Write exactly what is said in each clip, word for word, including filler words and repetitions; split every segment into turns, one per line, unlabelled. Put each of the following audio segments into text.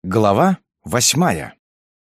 Глава восьмая.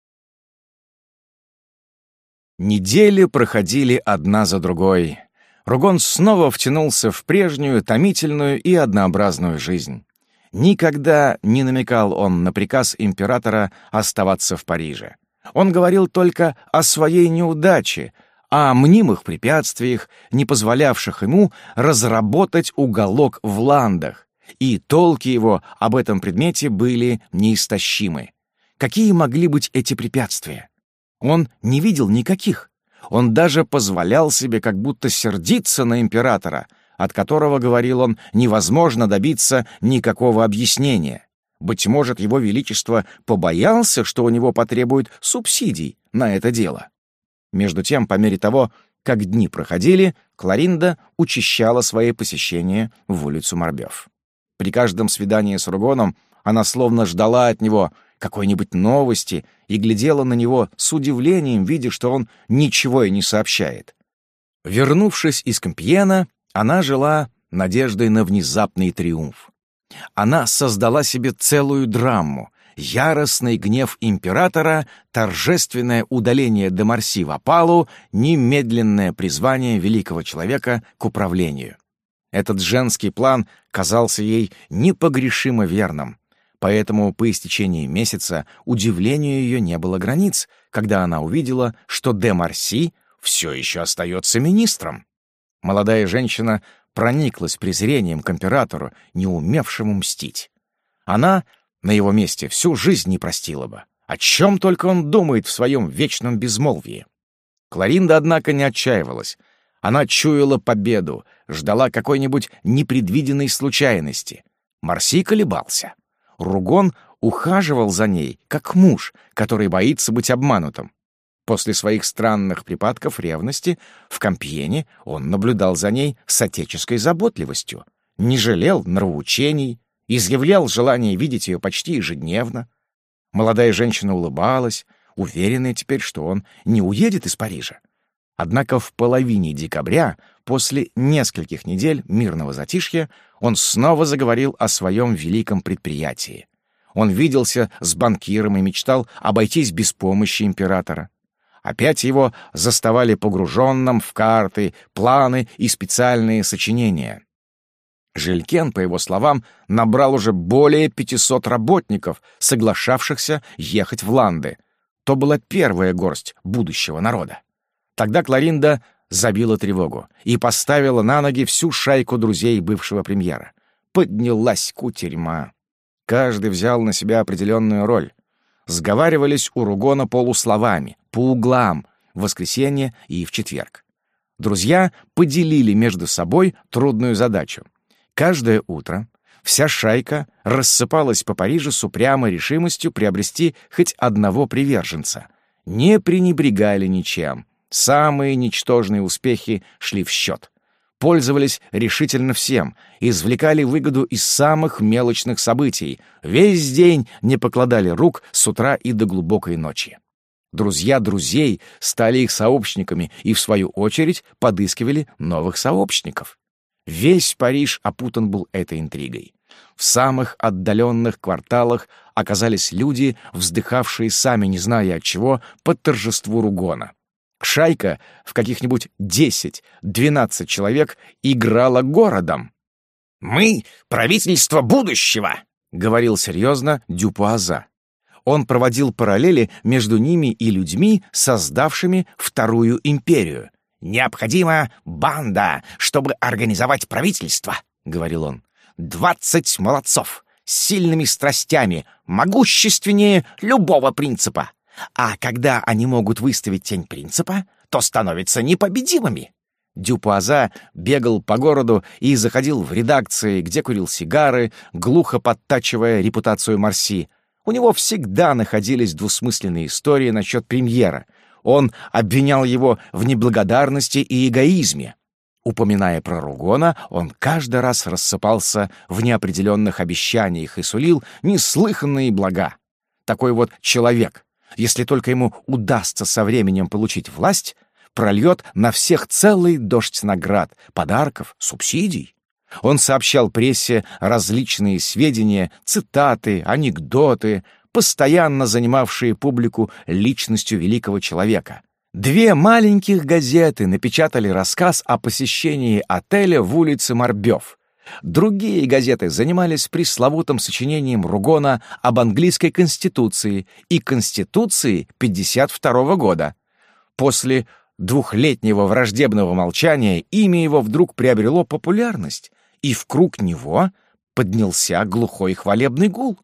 Недели проходили одна за другой. Ругон снова втянулся в прежнюю томительную и однообразную жизнь. Никогда не намекал он на приказ императора оставаться в Париже. Он говорил только о своей неудаче, о мнимых препятствиях, не позволявших ему разработать уголок в Ландах, и толки его об этом предмете были неистощимы. Какие могли быть эти препятствия? Он не видел никаких. Он даже позволял себе как будто сердиться на императора, от которого, говорил он, невозможно добиться никакого объяснения. Быть может, его величество побоялся, что у него потребуют субсидий на это дело. Между тем, по мере того, как дни проходили, Кларинда учащала свои посещения в улицу Марбёв. При каждом свидании с Ругоном она словно ждала от него какой-нибудь новости и глядела на него с удивлением, видя, что он ничего и не сообщает. Вернувшись из Компьена, она жила надеждой на внезапный триумф. Она создала себе целую драму: яростный гнев императора, торжественное удаление де Марси в опалу, немедленное призвание великого человека к управлению. Этот женский план казался ей непогрешимо верным, поэтому по истечении месяца удивлению ее не было границ, когда она увидела, что де Марси все еще остается министром. Молодая женщина прониклась презрением к императору, не умевшему мстить. Она на его месте всю жизнь не простила бы. О чем только он думает в своем вечном безмолвии. Кларинда, однако, не отчаивалась. Она чуяла победу, ждала какой-нибудь непредвиденной случайности. Марси колебался. Ругон ухаживал за ней, как муж, который боится быть обманутым. После своих странных припадков ревности в Компьене он наблюдал за ней с отеческой заботливостью, не жалел нравоучений, изъявлял желание видеть ее почти ежедневно. Молодая женщина улыбалась, уверенная теперь, что он не уедет из Парижа. Однако в половине декабря, после нескольких недель мирного затишья, он снова заговорил о своем великом предприятии. Он виделся с банкиром и мечтал обойтись без помощи императора. Опять его заставали погруженным в карты, планы и специальные сочинения. Жилькен, по его словам, набрал уже более пятисот работников, соглашавшихся ехать в Ланды. То была первая горсть будущего народа. Тогда Кларинда забила тревогу и поставила на ноги всю шайку друзей бывшего премьера. Поднялась кутерьма. Каждый взял на себя определенную роль. Сговаривались у Ругона полусловами, по углам, в воскресенье и в четверг. Друзья поделили между собой трудную задачу. Каждое утро вся шайка рассыпалась по Парижу с упрямой решимостью приобрести хоть одного приверженца. Не пренебрегали ничем. Самые ничтожные успехи шли в счет. Пользовались решительно всем, извлекали выгоду из самых мелочных событий, весь день не покладали рук с утра и до глубокой ночи. Друзья друзей стали их сообщниками и, в свою очередь, подыскивали новых сообщников. Весь Париж опутан был этой интригой. В самых отдаленных кварталах оказались люди, вздыхавшие сами, не зная от чего, по торжеству Ругона. Шайка в каких-нибудь десять-двенадцать человек играла городом. «Мы — правительство будущего», — говорил серьезно Дюпуаза. Он проводил параллели между ними и людьми, создавшими Вторую империю. «Необходима банда, чтобы организовать правительство», — говорил он. «Двадцать молодцов, с сильными страстями, могущественнее любого принципа. А когда они могут выставить тень принципа, то становятся непобедимыми». Дюпуаза бегал по городу и заходил в редакции, где курил сигары, глухо подтачивая репутацию Марси. У него всегда находились двусмысленные истории насчет премьера. Он обвинял его в неблагодарности и эгоизме. Упоминая про Ругона, он каждый раз рассыпался в неопределенных обещаниях и сулил неслыханные блага. Такой вот человек, если только ему удастся со временем получить власть, прольет на всех целый дождь наград, подарков, субсидий. Он сообщал прессе различные сведения, цитаты, анекдоты, постоянно занимавшие публику личностью великого человека. Две маленьких газеты напечатали рассказ о посещении отеля в улице Морбёв. Другие газеты занимались пресловутым сочинением Ругона об английской конституции и конституции пятьдесят второго года. После двухлетнего враждебного молчания имя его вдруг приобрело популярность, и в круг него поднялся глухой хвалебный гул.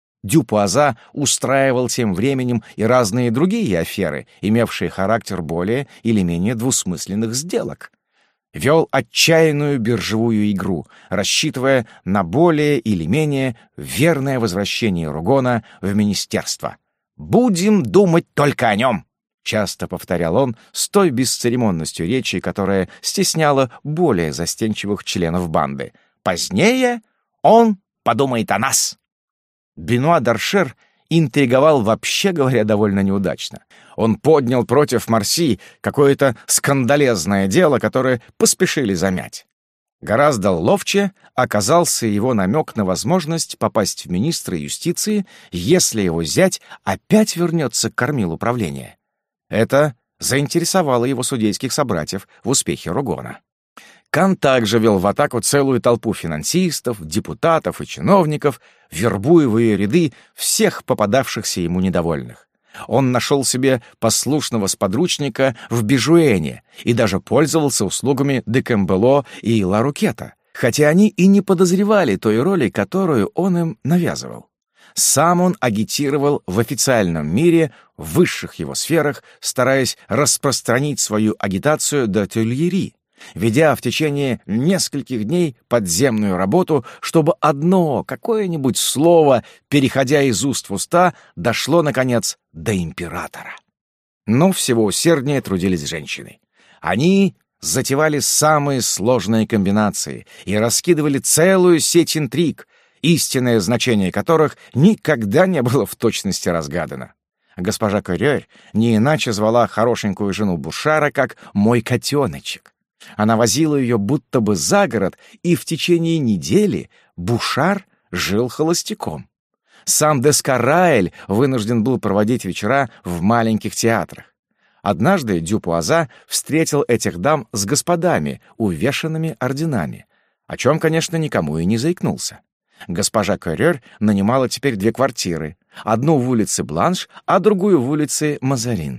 Дюпуаза устраивал тем временем и разные другие аферы, имевшие характер более или менее двусмысленных сделок. Вел отчаянную биржевую игру, рассчитывая на более или менее верное возвращение Ругона в министерство. «Будем думать только о нем», — часто повторял он с той бесцеремонностью речи, которая стесняла более застенчивых членов банды. «Позднее он подумает о нас». Бенуа д'Аршер интриговал, вообще говоря, довольно неудачно. Он поднял против Марси какое-то скандалезное дело, которое поспешили замять. Гораздо ловче оказался его намек на возможность попасть в министры юстиции, если его зять опять вернется к кормилу правления. Это заинтересовало его судейских собратьев в успехе Ругона. Кан также вел в атаку целую толпу финансистов, депутатов и чиновников, вербуя в ее ряды всех попадавшихся ему недовольных. Он нашел себе послушного сподручника в Бежуэне и даже пользовался услугами де Кэмбело и Ларукета, хотя они и не подозревали той роли, которую он им навязывал. Сам он агитировал в официальном мире, в высших его сферах, стараясь распространить свою агитацию до Тюильри, ведя в течение нескольких дней подземную работу, чтобы одно какое-нибудь слово, переходя из уст в уста, дошло, наконец, до императора. Но всего усерднее трудились женщины. Они затевали самые сложные комбинации и раскидывали целую сеть интриг, истинное значение которых никогда не было в точности разгадано. Госпожа Корёр не иначе звала хорошенькую жену Бушара как «мой котеночек». Она возила ее будто бы за город, и в течение недели Бушар жил холостяком. Сам Дескараэль вынужден был проводить вечера в маленьких театрах. Однажды Дюпуаза встретил этих дам с господами, увешанными орденами, о чем, конечно, никому и не заикнулся. Госпожа Корёр нанимала теперь две квартиры, одну в улице Бланш, а другую в улице Мазарин.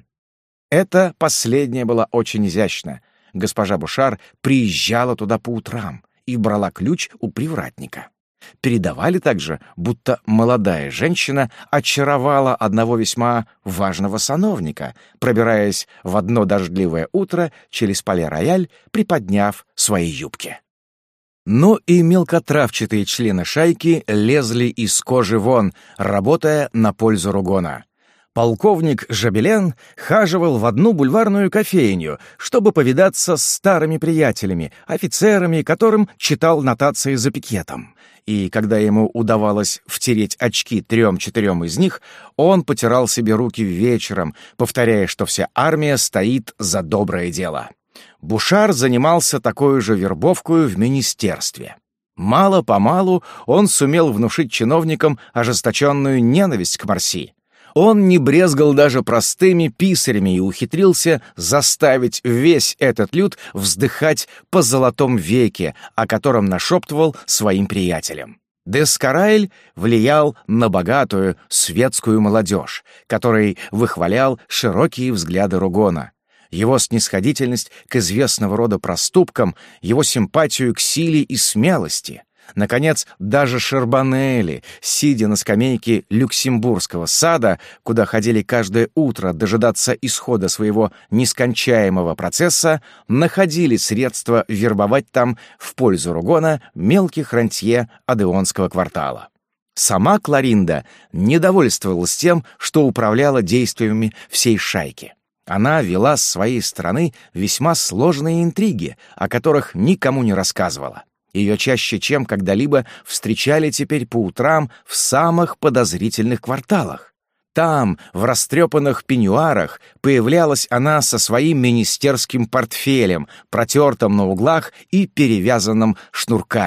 Эта последняя была очень изящна. Госпожа Бушар приезжала туда по утрам и брала ключ у привратника. Передавали также, будто молодая женщина очаровала одного весьма важного сановника, пробираясь в одно дождливое утро через Пале-Рояль, приподняв свои юбки. Но и мелкотравчатые члены шайки лезли из кожи вон, работая на пользу Ругона. Полковник Жабелен хаживал в одну бульварную кофейню, чтобы повидаться с старыми приятелями, офицерами, которым читал нотации за пикетом. И когда ему удавалось втереть очки трем-четырем из них, он потирал себе руки вечером, повторяя, что вся армия стоит за доброе дело. Бушар занимался такой же вербовкой в министерстве. Мало-помалу он сумел внушить чиновникам ожесточенную ненависть к Марси. Он не брезгал даже простыми писарями и ухитрился заставить весь этот люд вздыхать по золотом веке, о котором нашептывал своим приятелям. Дескараэль влиял на богатую светскую молодежь, который выхвалял широкие взгляды Ругона. Его снисходительность к известного рода проступкам, его симпатию к силе и смелости. Наконец, даже Шарбонелли, сидя на скамейке Люксембургского сада, куда ходили каждое утро дожидаться исхода своего нескончаемого процесса, находили средства вербовать там в пользу Ругона мелких рантье Одеонского квартала. Сама Кларинда недовольствовалась тем, что управляла действиями всей шайки. Она вела с своей стороны весьма сложные интриги, о которых никому не рассказывала. Ее чаще, чем когда-либо, встречали теперь по утрам в самых подозрительных кварталах. Там, в растрепанных пеньюарах, появлялась она со своим министерским портфелем, протертым на углах и перевязанным шнурками.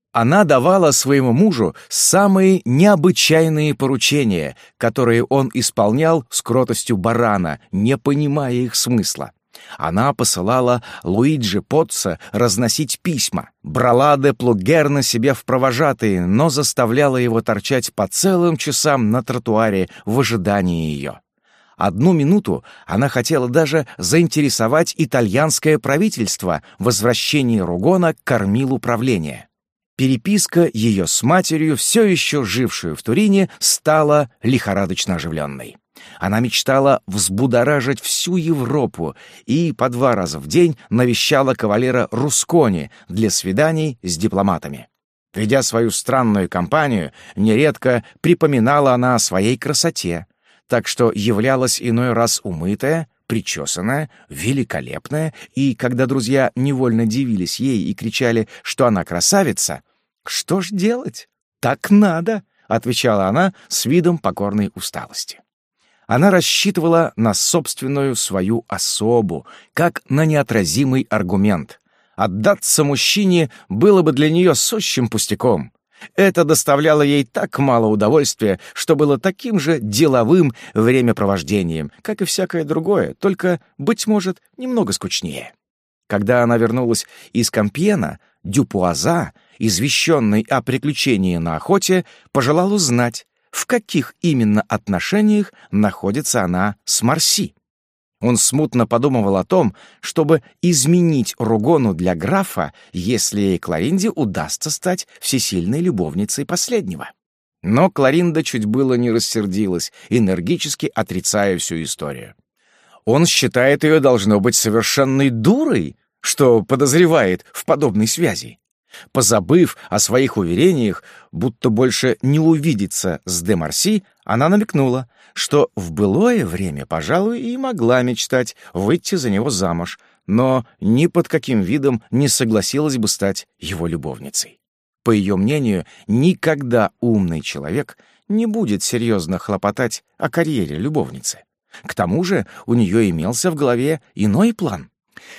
Она давала своему мужу самые необычайные поручения, которые он исполнял с кротостью барана, не понимая их смысла. Она посылала Луиджи Поццо разносить письма, брала де Плугерна себе в провожатые, но заставляла его торчать по целым часам на тротуаре в ожидании ее. Одну минуту она хотела даже заинтересовать итальянское правительство в возвращении Ругона к кормилу правления. Переписка ее с матерью, все еще жившую в Турине, стала лихорадочно оживленной. Она мечтала взбудоражить всю Европу и по два раза в день навещала кавалера Рускони для свиданий с дипломатами. Ведя свою странную кампанию, нередко припоминала она о своей красоте, так что являлась иной раз умытая, причесанная, великолепная, и когда друзья невольно дивились ей и кричали, что она красавица, «Что ж делать? Так надо», — отвечала она с видом покорной усталости. Она рассчитывала на собственную свою особу, как на неотразимый аргумент. Отдаться мужчине было бы для нее сущим пустяком. Это доставляло ей так мало удовольствия, что было таким же деловым времяпровождением, как и всякое другое, только, быть может, немного скучнее. Когда она вернулась из Компьена, Дюпуаза, извещенный о приключении на охоте, пожелал узнать, в каких именно отношениях находится она с Марси. Он смутно подумывал о том, чтобы изменить Ругону для графа, если Кларинде удастся стать всесильной любовницей последнего. Но Кларинда чуть было не рассердилась, энергически отрицая всю историю. Он считает ее, должно быть, совершенной дурой, что подозревает в подобной связи. Позабыв о своих уверениях, будто больше не увидится с де Марси, она намекнула, что в былое время, пожалуй, и могла мечтать выйти за него замуж, но ни под каким видом не согласилась бы стать его любовницей. По ее мнению, никогда умный человек не будет серьезно хлопотать о карьере любовницы. К тому же у нее имелся в голове иной план.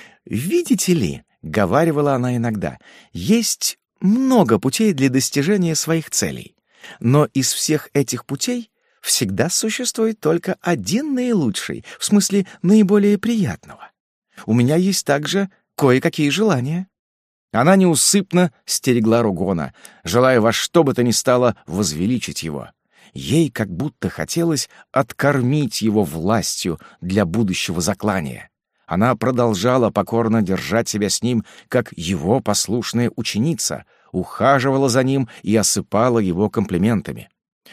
«Видите ли, — говаривала она иногда, — есть много путей для достижения своих целей, но из всех этих путей всегда существует только один наилучший, в смысле наиболее приятного. У меня есть также кое-какие желания». Она неусыпно стерегла Ругона, желая во что бы то ни стало возвеличить его. Ей как будто хотелось откормить его властью для будущего заклания. Она продолжала покорно держать себя с ним, как его послушная ученица, ухаживала за ним и осыпала его комплиментами.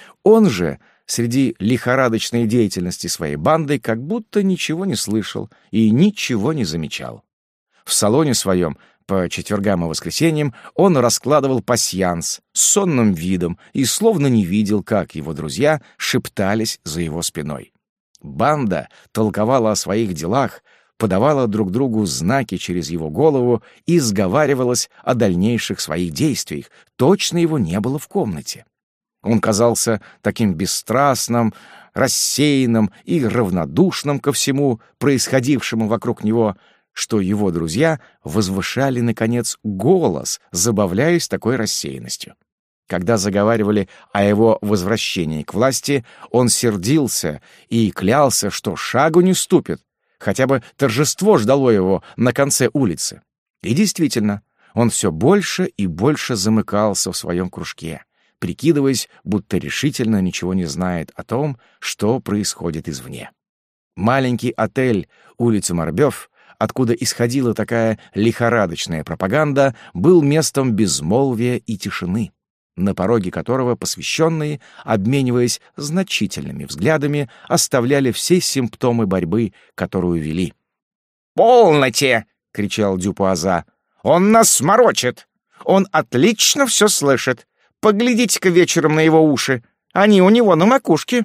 Он же, среди лихорадочной деятельности своей банды, как будто ничего не слышал и ничего не замечал. В салоне своем по четвергам и воскресеньям он раскладывал пасьянс с сонным видом и словно не видел, как его друзья шептались за его спиной. Банда толковала о своих делах, подавала друг другу знаки через его голову и сговаривалась о дальнейших своих действиях, точно его не было в комнате. Он казался таким бесстрастным, рассеянным и равнодушным ко всему происходившему вокруг него, что его друзья возвышали, наконец, голос, забавляясь такой рассеянностью. Когда заговаривали о его возвращении к власти, он сердился и клялся, что шагу не ступит, хотя бы торжество ждало его на конце улицы. И действительно, он все больше и больше замыкался в своем кружке, прикидываясь, будто решительно ничего не знает о том, что происходит извне. Маленький отель улицы Марбёв, откуда исходила такая лихорадочная пропаганда, был местом безмолвия и тишины, на пороге которого посвященные, обмениваясь значительными взглядами, оставляли все симптомы борьбы, которую вели. «Полноте!» — кричал Дюпуаза. «Он нас морочит! Он отлично все слышит! Поглядите-ка вечером на его уши! Они у него на макушке!»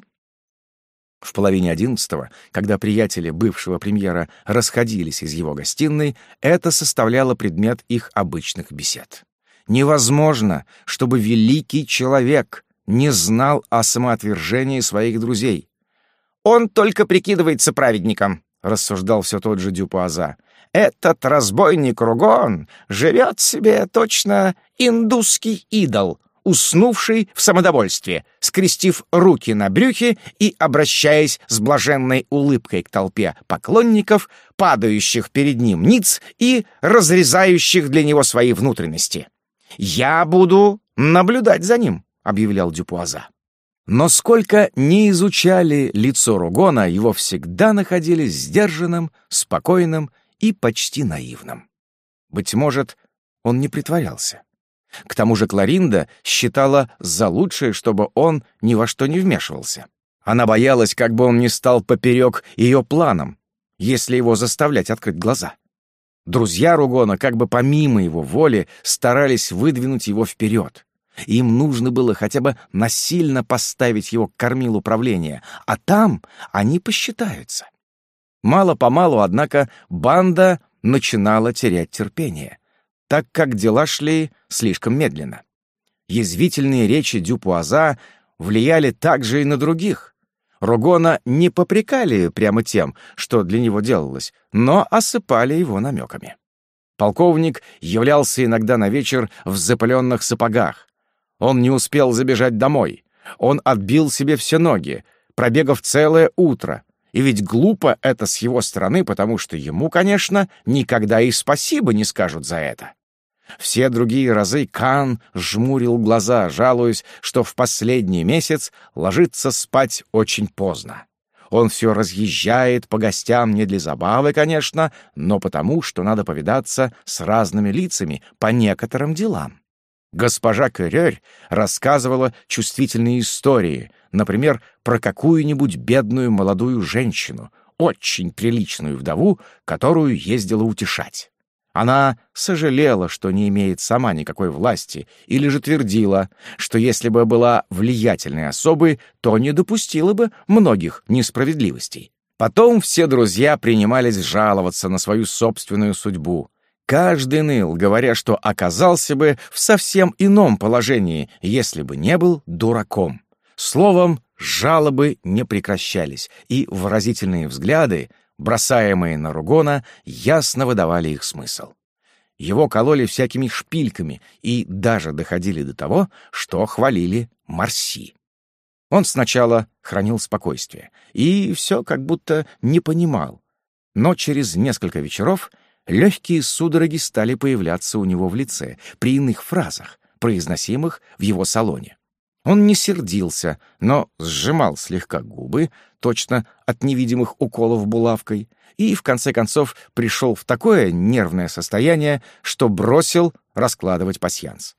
В половине одиннадцатого, когда приятели бывшего премьера расходились из его гостиной, это составляло предмет их обычных бесед. Невозможно, чтобы великий человек не знал о самоотвержении своих друзей. «Он только прикидывается праведником», — рассуждал все тот же Дюпуаза. Этот разбойник Ругон живет себе точно индусский идол, уснувший в самодовольстве, скрестив руки на брюхе и обращаясь с блаженной улыбкой к толпе поклонников, падающих перед ним ниц и разрезающих для него свои внутренности. «Я буду наблюдать за ним», — объявлял Дюпуаза. Но сколько ни изучали лицо Ругона, его всегда находили сдержанным, спокойным и почти наивным. Быть может, он не притворялся. К тому же Кларинда считала за лучшее, чтобы он ни во что не вмешивался. Она боялась, как бы он не стал поперек ее планам, если его заставлять открыть глаза. Друзья Ругона, как бы помимо его воли, старались выдвинуть его вперед. Им нужно было хотя бы насильно поставить его к кормилу правления, а там они посчитаются. Мало-помалу, однако, банда начинала терять терпение, так как дела шли слишком медленно. Язвительные речи Дюпуаза влияли также и на других. Ругона не попрекали прямо тем, что для него делалось, но осыпали его намеками. Полковник являлся иногда на вечер в запыленных сапогах. Он не успел забежать домой. Он отбил себе все ноги, пробегав целое утро. И ведь глупо это с его стороны, потому что ему, конечно, никогда и спасибо не скажут за это. Все другие разы Кан жмурил глаза, жалуясь, что в последний месяц ложится спать очень поздно. Он все разъезжает по гостям не для забавы, конечно, но потому, что надо повидаться с разными лицами по некоторым делам. Госпожа Кюрёрь рассказывала чувствительные истории, например, про какую-нибудь бедную молодую женщину, очень приличную вдову, которую ездила утешать. Она сожалела, что не имеет сама никакой власти, или же твердила, что если бы была влиятельной особой, то не допустила бы многих несправедливостей. Потом все друзья принимались жаловаться на свою собственную судьбу. Каждый ныл, говоря, что оказался бы в совсем ином положении, если бы не был дураком. Словом, жалобы не прекращались, и выразительные взгляды, бросаемые на Ругона, ясно выдавали их смысл. Его кололи всякими шпильками и даже доходили до того, что хвалили Марси. Он сначала хранил спокойствие и все как будто не понимал, но через несколько вечеров легкие судороги стали появляться у него в лице при иных фразах, произносимых в его салоне. Он не сердился, но сжимал слегка губы, точно от невидимых уколов булавкой, и в конце концов пришел в такое нервное состояние, что бросил раскладывать пасьянс.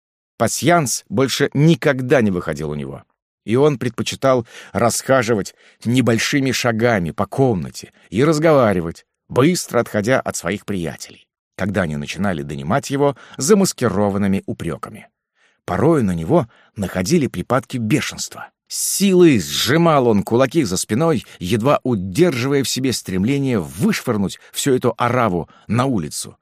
Пасьянс больше никогда не выходил у него, и он предпочитал расхаживать небольшими шагами по комнате и разговаривать, быстро отходя от своих приятелей, когда они начинали донимать его замаскированными упреками. Порою на него находили припадки бешенства. С силой сжимал он кулаки за спиной, едва удерживая в себе стремление вышвырнуть всю эту ораву на улицу.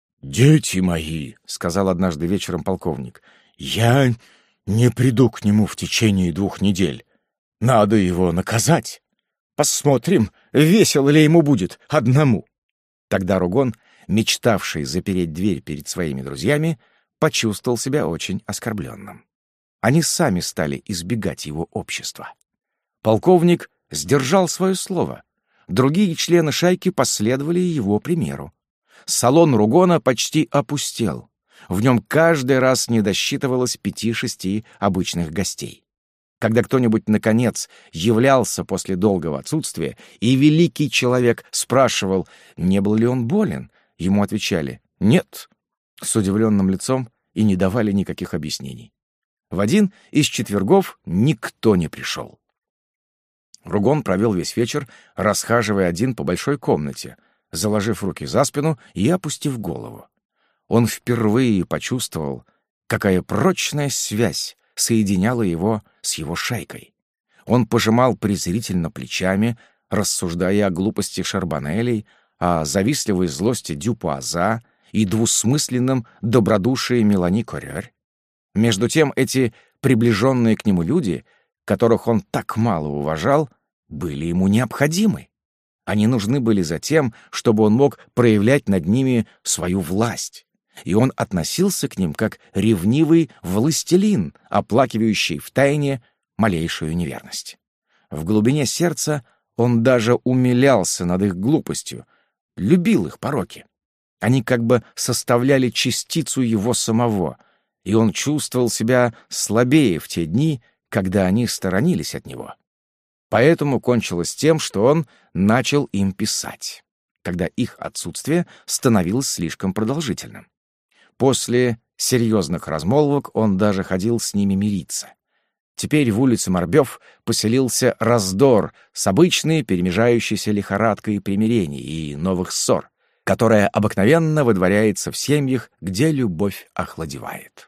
«Дети мои», — сказал однажды вечером полковник, — «я не приду к нему в течение двух недель. Надо его наказать. Посмотрим, весело ли ему будет одному». Тогда Ругон, мечтавший запереть дверь перед своими друзьями, почувствовал себя очень оскорбленным. Они сами стали избегать его общества. Полковник сдержал свое слово. Другие члены шайки последовали его примеру. Салон Ругона почти опустел. В нем каждый раз не досчитывалось пяти-шести обычных гостей. Когда кто-нибудь, наконец, являлся после долгого отсутствия, и великий человек спрашивал, не был ли он болен, ему отвечали «нет», с удивленным лицом, и не давали никаких объяснений. В один из четвергов никто не пришел. Ругон провел весь вечер, расхаживая один по большой комнате, заложив руки за спину и опустив голову. Он впервые почувствовал, какая прочная связь соединяла его с его шайкой. Он пожимал презрительно плечами, рассуждая о глупости Шарбанелей, о завистливой злости Дюпуаза и двусмысленном добродушии Мелани Кюрёрь. Между тем эти приближенные к нему люди, которых он так мало уважал, были ему необходимы. Они нужны были за тем, чтобы он мог проявлять над ними свою власть. И он относился к ним как ревнивый властелин, оплакивающий втайне малейшую неверность. В глубине сердца он даже умилялся над их глупостью, любил их пороки. Они как бы составляли частицу его самого, и он чувствовал себя слабее в те дни, когда они сторонились от него. Поэтому кончилось тем, что он начал им писать, когда их отсутствие становилось слишком продолжительным. После серьезных размолвок он даже ходил с ними мириться. Теперь в улице Морбёв поселился раздор с обычной перемежающейся лихорадкой примирений и новых ссор, которая обыкновенно выдворяется в семьях, где любовь охладевает.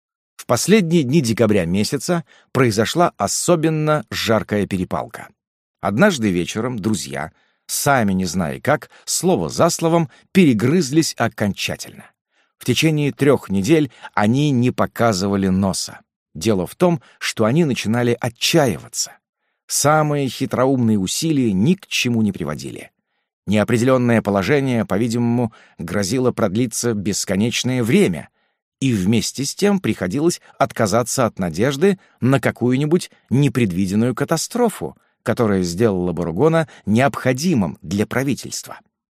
В последние дни декабря месяца произошла особенно жаркая перепалка. Однажды вечером друзья, сами не зная как, слово за словом перегрызлись окончательно. В течение трех недель они не показывали носа. Дело в том, что они начинали отчаиваться. Самые хитроумные усилия ни к чему не приводили. Неопределенное положение, по-видимому, грозило продлиться бесконечное время, и вместе с тем приходилось отказаться от надежды на какую-нибудь непредвиденную катастрофу, которая сделала бы Ругона необходимым для правительства.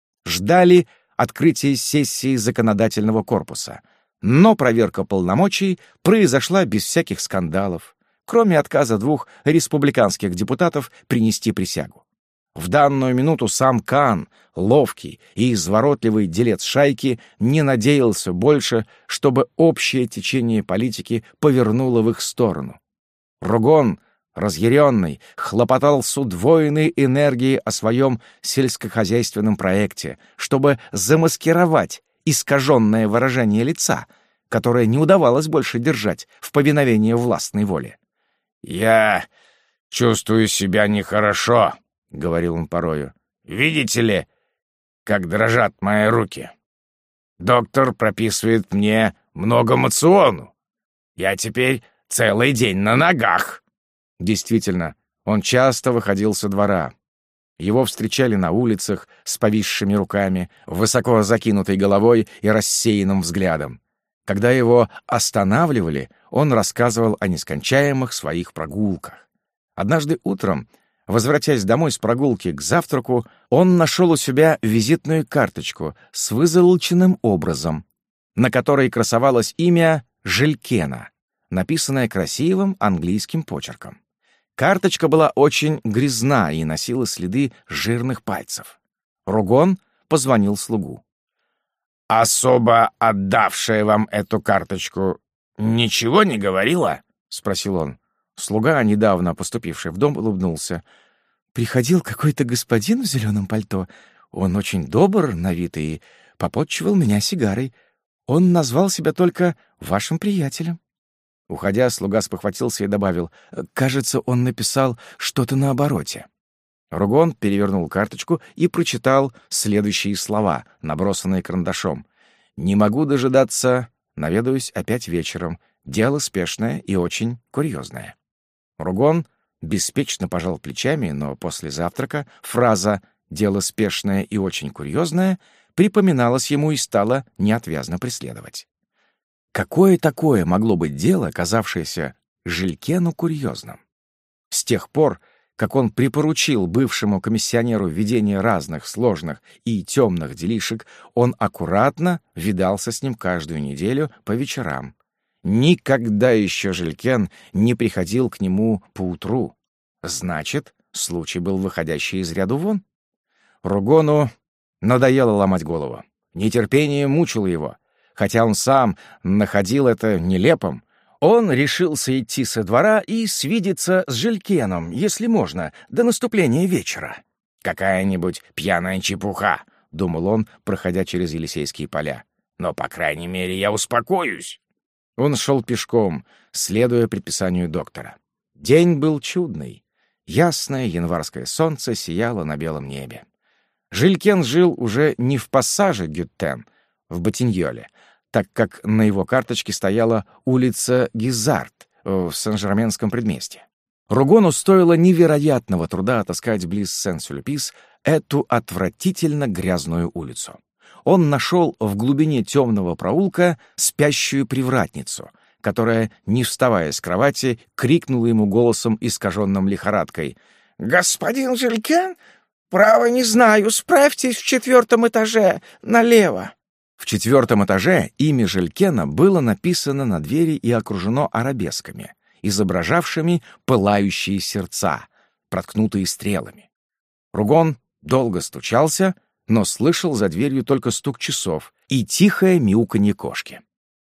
Ждали открытия сессии законодательного корпуса, но проверка полномочий произошла без всяких скандалов, кроме отказа двух республиканских депутатов принести присягу. В данную минуту сам Кан, ловкий и изворотливый делец шайки, не надеялся больше, чтобы общее течение политики повернуло в их сторону. Ругон, разъяренный, хлопотал с удвоенной энергией о своем сельскохозяйственном проекте, чтобы замаскировать искаженное выражение лица, которое не удавалось больше держать в повиновении властной воле. «Я чувствую себя нехорошо», — говорил он порою. «Видите ли, как дрожат мои руки? Доктор прописывает мне много моциону. Я теперь целый день на ногах». Действительно, он часто выходил со двора. Его встречали на улицах с повисшими руками, высоко закинутой головой и рассеянным взглядом. Когда его останавливали, он рассказывал о нескончаемых своих прогулках. Однажды утром, возвратясь домой с прогулки к завтраку, он нашел у себя визитную карточку с вызолоченным образом, на которой красовалось имя Желькена, написанное красивым английским почерком. Карточка была очень грязна и носила следы жирных пальцев. Ругон позвонил слугу. «Особо отдавшая вам эту карточку ничего не говорила?» — спросил он. Слуга, недавно поступивший в дом, улыбнулся. «Приходил какой-то господин в зеленом пальто. Он очень добр на вид и попотчевал меня сигарой. Он назвал себя только вашим приятелем». Уходя, слуга спохватился и добавил: «Кажется, он написал что-то на обороте». Ругон перевернул карточку и прочитал следующие слова, набросанные карандашом. «Не могу дожидаться, наведаюсь опять вечером. Дело спешное и очень курьезное». Ругон беспечно пожал плечами, но после завтрака фраза «дело спешное и очень курьезное» припоминалась ему и стала неотвязно преследовать. Какое такое могло быть дело, казавшееся Желькену курьезным? С тех пор, как он припоручил бывшему комиссионеру ведение разных сложных и темных делишек, он аккуратно видался с ним каждую неделю по вечерам. Никогда еще Желькен не приходил к нему поутру. Значит, случай был выходящий из ряду вон. Ругону надоело ломать голову. Нетерпение мучило его. Хотя он сам находил это нелепым, он решился идти со двора и свидеться с Желькеном, если можно, до наступления вечера. «Какая-нибудь пьяная чепуха», — думал он, проходя через Елисейские поля. «Но, по крайней мере, я успокоюсь». Он шел пешком, следуя предписанию доктора. День был чудный. Ясное январское солнце сияло на белом небе. Желькен жил уже не в пассаже Гюттен, в Ботиньоле, так как на его карточке стояла улица Гизард в Сен-Жерменском предместье. Ругону стоило невероятного труда отыскать близ Сен-Сюльпис эту отвратительно грязную улицу. Он нашел в глубине темного проулка спящую привратницу, которая, не вставая с кровати, крикнула ему голосом, искаженным лихорадкой: «Господин Жилькен, право не знаю, справьтесь в четвертом этаже, налево». В четвертом этаже имя Жилькена было написано на двери и окружено арабесками, изображавшими пылающие сердца, проткнутые стрелами. Ругон долго стучался, но слышал за дверью только стук часов и тихое мяуканье кошки.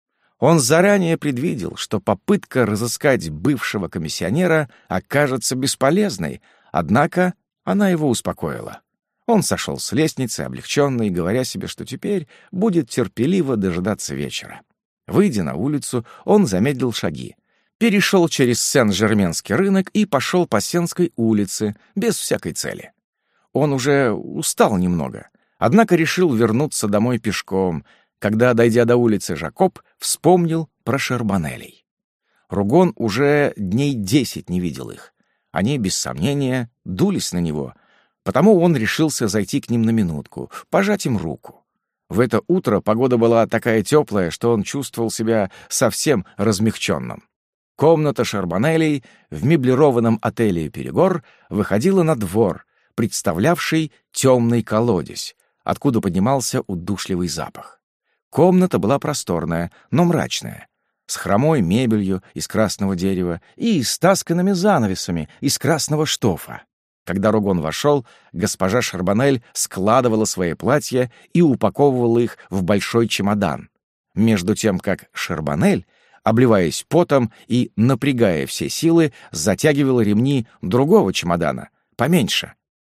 Он заранее предвидел, что попытка разыскать бывшего комиссионера окажется бесполезной, однако она его успокоила. Он сошел с лестницы, облегченный, говоря себе, что теперь будет терпеливо дожидаться вечера. Выйдя на улицу, он замедлил шаги, перешел через Сен-Жерменский рынок и пошел по Сенской улице без всякой цели. Он уже устал немного, однако решил вернуться домой пешком, когда, дойдя до улицы Жакоб, вспомнил про Шарбонелей. Ругон уже дней десять не видел их. Они, без сомнения, дулись на него, потому он решился зайти к ним на минутку, пожать им руку. В это утро погода была такая теплая, что он чувствовал себя совсем размягченным. Комната Шарбонелей в меблированном отеле «Перегор» выходила на двор, представлявший темный колодец, откуда поднимался удушливый запах. Комната была просторная, но мрачная, с хромой мебелью из красного дерева и стасканными занавесами из красного штофа. Когда Ругон вошел, госпожа Шарбонель складывала свои платья и упаковывала их в большой чемодан, между тем как Шарбонель, обливаясь потом и напрягая все силы, затягивала ремни другого чемодана, поменьше.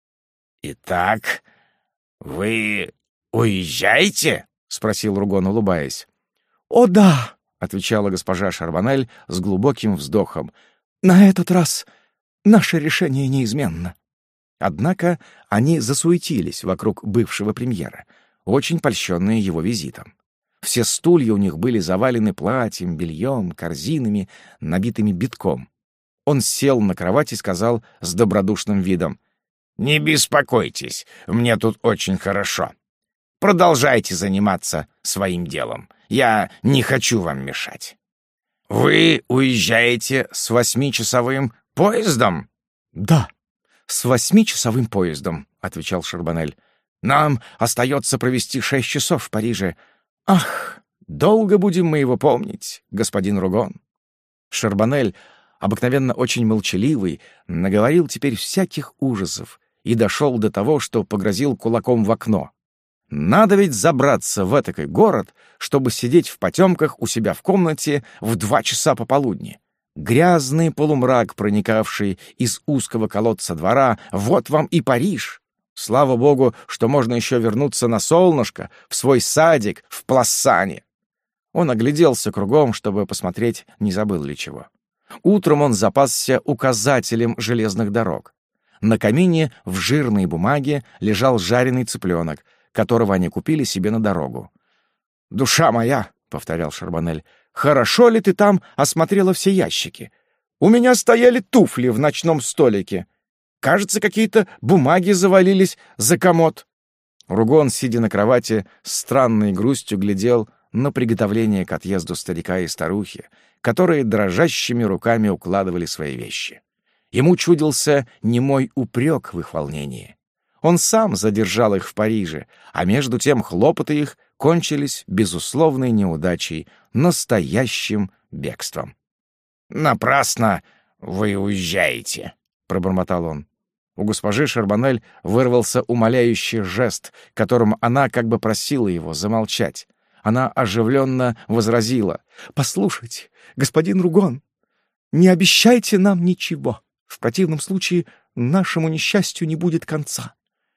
«Итак, вы уезжаете?» — спросил Ругон, улыбаясь. «О, да!» — отвечала госпожа Шарбонель с глубоким вздохом. «На этот раз наше решение неизменно». Однако они засуетились вокруг бывшего премьера, очень польщенные его визитом. Все стулья у них были завалены платьем, бельем, корзинами, набитыми битком. Он сел на кровать и сказал с добродушным видом: «Не беспокойтесь, мне тут очень хорошо. Продолжайте заниматься своим делом. Я не хочу вам мешать». «Вы уезжаете с восьмичасовым поездом?» «Да, с восьмичасовым поездом», — отвечал Шарбонель. «Нам остается провести шесть часов в Париже. Ах, долго будем мы его помнить, господин Ругон». Шарбонель, обыкновенно очень молчаливый, наговорил теперь всяких ужасов и дошел до того, что погрозил кулаком в окно. Надо ведь забраться в этакой город, чтобы сидеть в потемках у себя в комнате в два часа пополудни. Грязный полумрак, проникавший из узкого колодца двора, вот вам и Париж. Слава богу, что можно еще вернуться на солнышко, в свой садик, в Плассане. Он огляделся кругом, чтобы посмотреть, не забыл ли чего. Утром он запасся указателем железных дорог. На камине в жирной бумаге лежал жареный цыпленок, которого они купили себе на дорогу. «Душа моя!» — повторял Шарбонель. «Хорошо ли ты там осмотрела все ящики? У меня стояли туфли в ночном столике. Кажется, какие-то бумаги завалились за комод». Ругон, сидя на кровати, с странной грустью глядел на приготовление к отъезду старика и старухи, которые дрожащими руками укладывали свои вещи. Ему чудился немой упрек в их волнении. Он сам задержал их в Париже, а между тем хлопоты их кончились безусловной неудачей, настоящим бегством. «Напрасно вы уезжаете», — пробормотал он. У госпожи Шарбонель вырвался умоляющий жест, которым она как бы просила его замолчать. Она оживленно возразила: «Послушайте, господин Ругон, не обещайте нам ничего. В противном случае нашему несчастью не будет конца.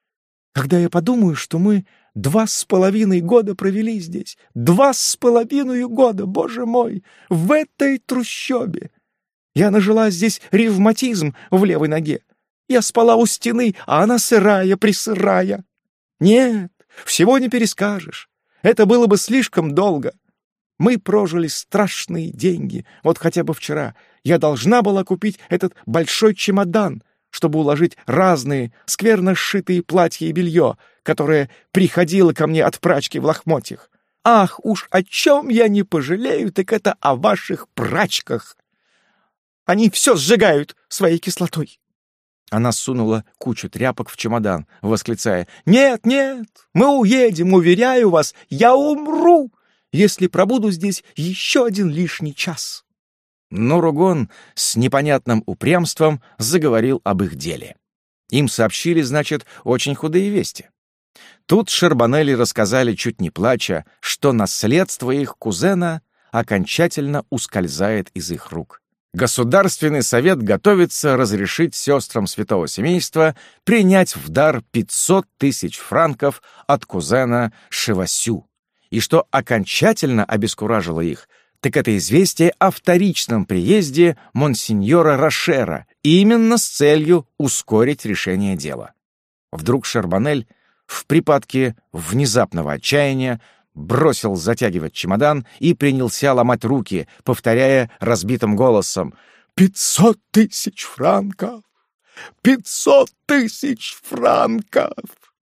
Когда я подумаю, что мы два с половиной года провели здесь, два с половиной года, боже мой, в этой трущобе. Я нажила здесь ревматизм в левой ноге. Я спала у стены, а она сырая-присырая. Нет, всего не перескажешь. Это было бы слишком долго.
Мы прожили страшные деньги. Вот хотя бы вчера я должна была купить этот большой чемодан, чтобы уложить разные скверно сшитые платья и белье, которое приходило ко мне от прачки в лохмотьях. Ах, уж о чем я не пожалею, так это о ваших прачках. Они все сжигают своей кислотой. Она сунула кучу тряпок в чемодан, восклицая: «Нет, нет, мы уедем, уверяю вас, я умру, если пробуду здесь еще один лишний час».
Но Ругон с непонятным упрямством заговорил об их деле. Им сообщили, значит, очень худые вести. Тут Шарбонелли рассказали, чуть не плача, что наследство их кузена окончательно ускользает из их рук. Государственный совет готовится разрешить сестрам святого семейства принять в дар пятьсот тысяч франков от кузена Шевасю. И что окончательно обескуражило их, так это известие о вторичном приезде монсеньора Рошера, именно с целью ускорить решение дела. Вдруг Шарбонель в припадке внезапного отчаяния бросил затягивать чемодан и принялся ломать руки, повторяя разбитым голосом: «Пятьсот тысяч франков! Пятьсот тысяч франков!»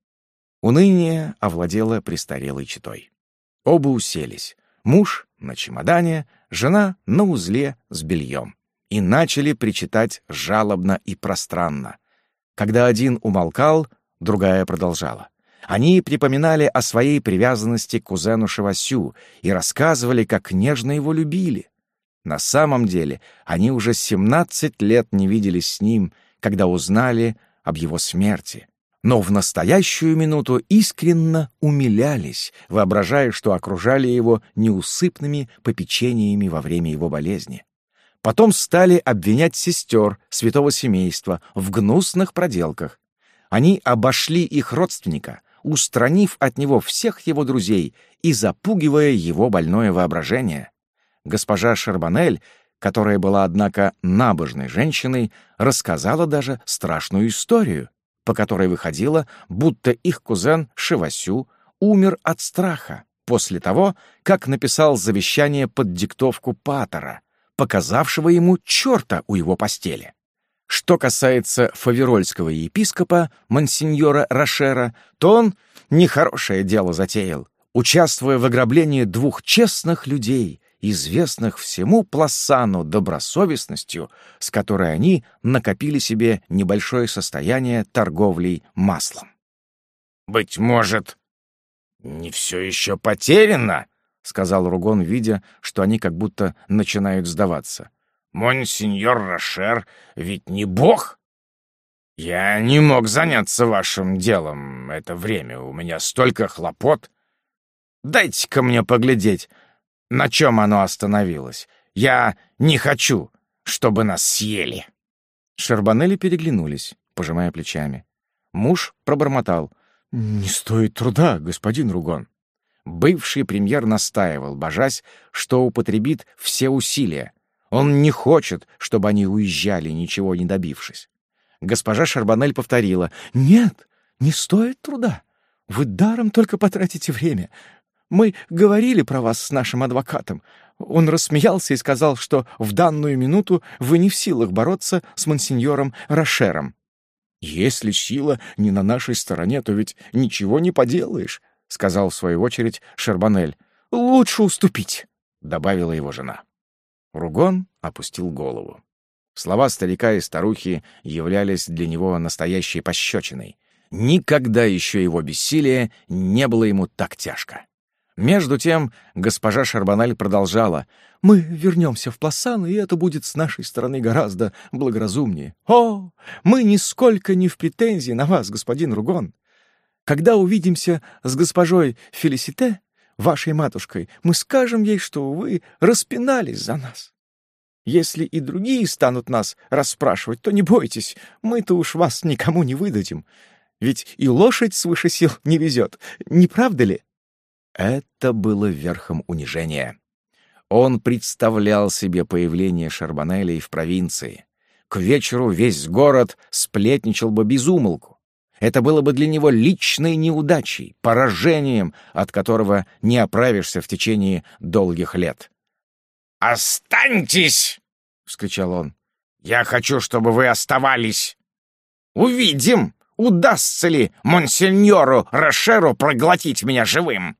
Уныние овладело престарелой четой. Оба уселись. Муж на чемодане, жена на узле с бельем. И начали причитать жалобно и пространно. Когда один умолкал, другая продолжала. Они припоминали о своей привязанности к кузену Шевасю и рассказывали, как нежно его любили. На самом деле они уже семнадцать лет не виделись с ним, когда узнали об его смерти. Но в настоящую минуту искренне умилялись, воображая, что окружали его неусыпными попечениями во время его болезни. Потом стали обвинять сестер святого семейства в гнусных проделках. Они обошли их родственника, устранив от него всех его друзей и запугивая его больное воображение. Госпожа Шарбонель, которая была, однако, набожной женщиной, рассказала даже страшную историю, по которой выходило, будто их кузен Шевасю умер от страха после того, как написал завещание под диктовку патера, показавшего ему черта у его постели. Что касается фаверольского епископа, монсеньора Рошера, то он нехорошее дело затеял, участвуя в ограблении двух честных людей, известных всему Пласану добросовестностью, с которой они накопили себе небольшое состояние торговлей маслом. «Быть может, не все еще потеряно?» — сказал Ругон, видя, что они как будто начинают сдаваться. «Монсеньор Рошер ведь не бог. Я не мог заняться вашим делом это время, у меня столько хлопот. Дайте-ка мне поглядеть, на чем оно остановилось. Я не хочу, чтобы нас съели». Шарбонелли переглянулись, пожимая плечами. Муж пробормотал: «Не стоит труда, господин Ругон». Бывший премьер настаивал, божась, что употребит все усилия. Он не хочет, чтобы они уезжали, ничего не добившись. Госпожа Шарбонель повторила: «Нет, не стоит труда. Вы даром только потратите время. Мы говорили про вас с нашим адвокатом. Он рассмеялся и сказал, что в данную минуту вы не в силах бороться с монсеньором Рошером». «Если сила не на нашей стороне, то ведь ничего не поделаешь», — сказал в свою очередь Шарбонель. «Лучше уступить», — добавила его жена. Ругон опустил голову. Слова старика и старухи являлись для него настоящей пощечиной. Никогда еще его бессилие не было ему так тяжко. Между тем госпожа Шарбонель продолжала: «Мы вернемся в Пласан, и это будет с нашей стороны гораздо благоразумнее. О, мы нисколько не в претензии на вас, господин Ругон. Когда увидимся с госпожой Фелисите, вашей матушкой, мы скажем ей, что вы распинались за нас. Если и другие станут нас расспрашивать, то не бойтесь, мы-то уж вас никому не выдадим. Ведь и лошадь свыше сил не везет, не правда ли?» Это было верхом унижения. Он представлял себе появление Шарбонелей в провинции. К вечеру весь город сплетничал бы без умолку. Это было бы для него личной неудачей, поражением, от которого не оправишься в течение долгих лет. «Останьтесь!» — вскричал он. «Я хочу, чтобы вы оставались. Увидим, удастся ли монсеньору Рошеру проглотить меня живым!»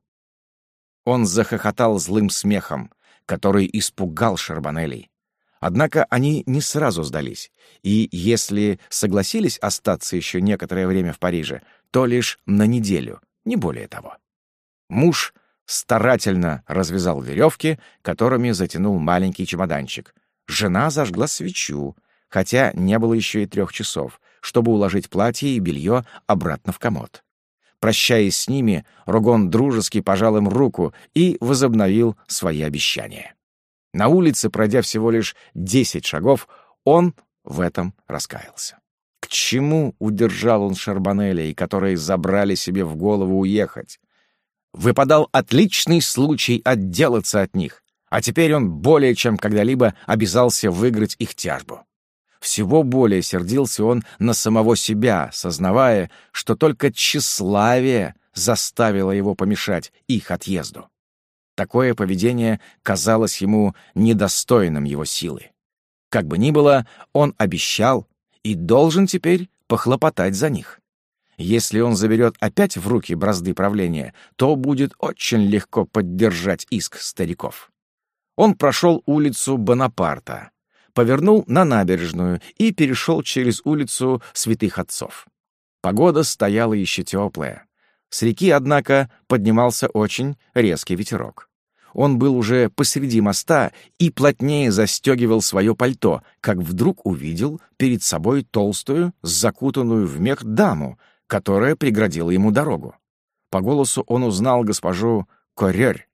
Он захохотал злым смехом, который испугал Шарбонелей. Однако они не сразу сдались, и если согласились остаться еще некоторое время в Париже, то лишь на неделю, не более того. Муж старательно развязал веревки, которыми затянул маленький чемоданчик. Жена зажгла свечу, хотя не было еще и трех часов, чтобы уложить платье и белье обратно в комод. Прощаясь с ними, Ругон дружески пожал им руку и возобновил свои обещания. На улице, пройдя всего лишь десять шагов, он в этом раскаялся. К чему удержал он Шарбонелей, которые забрали себе в голову уехать? Выпадал отличный случай отделаться от них, а теперь он более чем когда-либо обязался выиграть их тяжбу. Всего более сердился он на самого себя, сознавая, что только тщеславие заставило его помешать их отъезду. Такое поведение казалось ему недостойным его силы. Как бы ни было, он обещал и должен теперь похлопотать за них. Если он заберет опять в руки бразды правления, то будет очень легко поддержать иск стариков. Он прошел улицу Бонапарта, повернул на набережную и перешел через улицу Святых Отцов. Погода стояла еще теплая. С реки, однако, поднимался очень резкий ветерок. Он был уже посреди моста и плотнее застегивал свое пальто, как вдруг увидел перед собой толстую, закутанную в мех даму, которая преградила ему дорогу. По голосу он узнал госпожу Коррёр.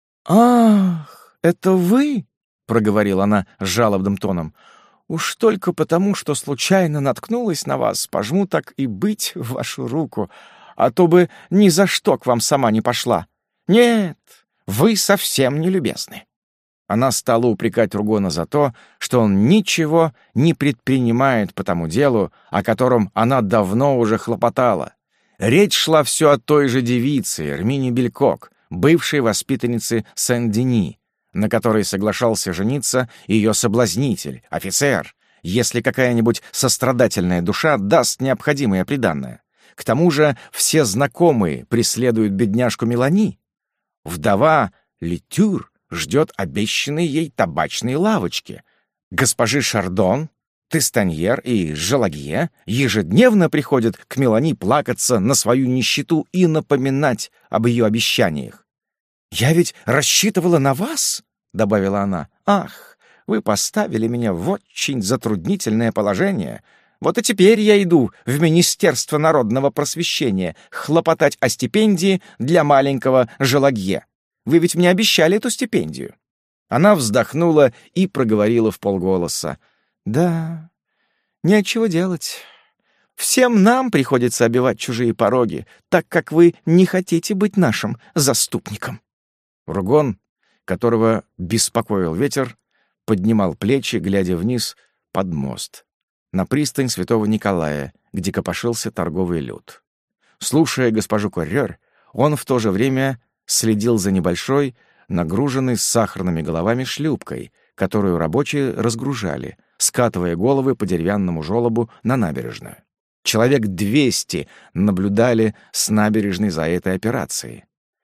«Ах, это вы?» — проговорила она жалобным тоном. «Уж только потому, что случайно наткнулась на вас, пожму так и быть в вашу руку, а то бы ни за что к вам сама не пошла. Нет, вы совсем не любезны». Она стала упрекать Ругона за то, что он ничего не предпринимает по тому делу, о котором она давно уже хлопотала. Речь шла все о той же девице, Эрмине Белькок, бывшей воспитаннице Сен-Дени, на которой соглашался жениться ее соблазнитель, офицер, если какая-нибудь сострадательная душа даст необходимое приданное. К тому же все знакомые преследуют бедняжку Мелани. Вдова Летюр ждет обещанной ей табачной лавочки. Госпожи Шардон, Тестаньер и Желагье ежедневно приходят к Мелани плакаться на свою нищету и напоминать об ее обещаниях. «Я ведь рассчитывала на вас», — добавила она. «Ах, вы поставили меня в очень затруднительное положение. Вот и теперь я иду в Министерство народного просвещения хлопотать о стипендии для маленького Желагье. Вы ведь мне обещали эту стипендию». Она вздохнула и проговорила вполголоса. «Да, нечего делать. Всем нам приходится обивать чужие пороги, так как вы не хотите быть нашим заступником». Ругон, которого беспокоил ветер, поднимал плечи, глядя вниз под мост, на пристань Святого Николая, где копошился торговый люд. Слушая госпожу Коррёр, он в то же время следил за небольшой, нагруженной сахарными головами шлюпкой, которую рабочие разгружали, скатывая головы по деревянному желобу на набережную. Человек двести наблюдали с набережной за этой операцией.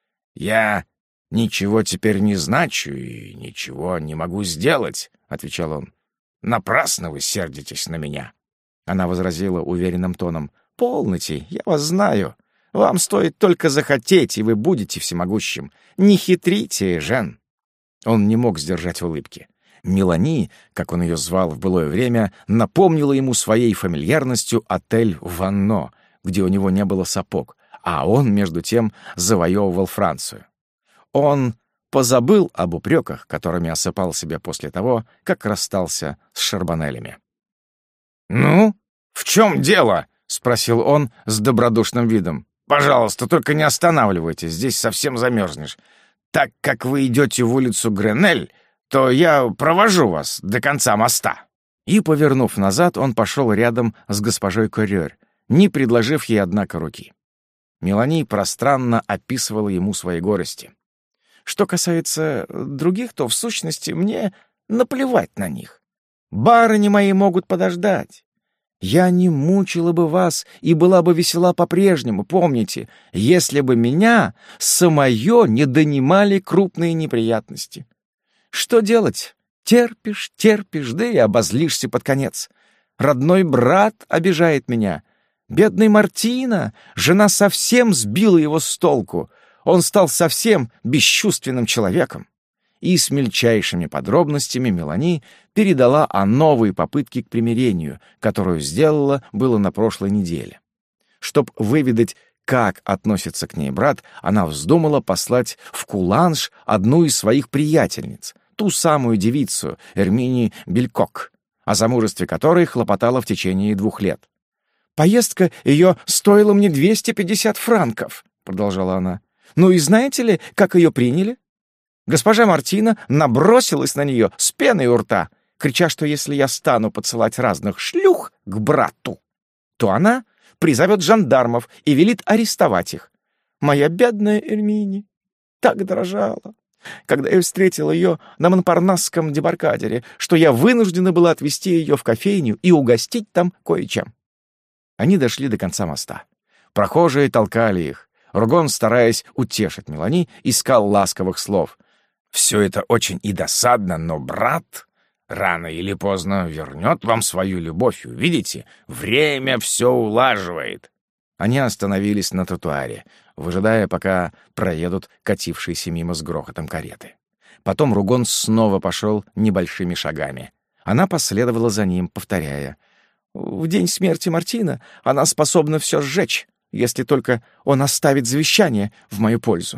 «Я ничего теперь не значу и ничего не могу сделать», — отвечал он. «Напрасно вы сердитесь на меня». Она возразила уверенным тоном. «Полноте, я вас знаю. Вам стоит только захотеть, и вы будете всемогущим. Не хитрите, Жен». Он не мог сдержать улыбки. Мелани, как он ее звал в былое время, напомнила ему своей фамильярностью отель «Ванно», где у него не было сапог, а он, между тем, завоевывал Францию. Он позабыл об упреках, которыми осыпал себя после того, как расстался с Шарбонелями. «Ну, в чем дело?» — спросил он с добродушным видом. «Пожалуйста, только не останавливайтесь, здесь совсем замерзнешь. Так как вы идете в улицу Гренель, то я провожу вас до конца моста». И, повернув назад, он пошел рядом с госпожой Коррёр, не предложив ей, однако, руки. Мелани пространно описывала ему свои горести.
Что касается других, то, в сущности, мне наплевать на них. Барыни мои могут подождать. Я не мучила бы вас и была бы весела по-прежнему, помните, если бы меня самое не донимали крупные неприятности. Что делать? Терпишь, терпишь, да и обозлишься под конец. Родной брат обижает меня. Бедный Мартина, жена совсем сбила его с толку. Он стал совсем бесчувственным человеком. И с мельчайшими подробностями Мелани передала о новой попытке к примирению, которую сделала было на прошлой неделе. Чтоб выведать, как относится к ней брат, она вздумала послать в Куланж одну из своих приятельниц, ту самую девицу Эрмини Белькок, о замужестве которой хлопотала в течение двух лет. «Поездка ее стоила мне двести пятьдесят франков», — продолжала она. «Ну и знаете ли, как ее приняли? Госпожа Мартина набросилась на нее с пеной у рта, крича, что если я стану подсылать разных шлюх к брату, то она призовет жандармов и велит арестовать их. Моя бедная Эрмини так дрожала, когда я встретила ее на Монпарнасском дебаркадере, что я вынуждена была отвезти ее в кофейню и угостить там кое-чем». Они дошли до конца моста. Прохожие толкали их. Ругон, стараясь утешить Мелани, искал ласковых слов. «Все это очень и досадно, но брат рано или поздно вернет вам свою любовь, увидите, время все улаживает». Они остановились на тротуаре, выжидая, пока проедут катившиеся мимо с грохотом кареты. Потом Ругон снова пошел небольшими шагами. Она последовала за ним, повторяя: «В день смерти Мартина она способна все сжечь, если только он оставит завещание в мою пользу.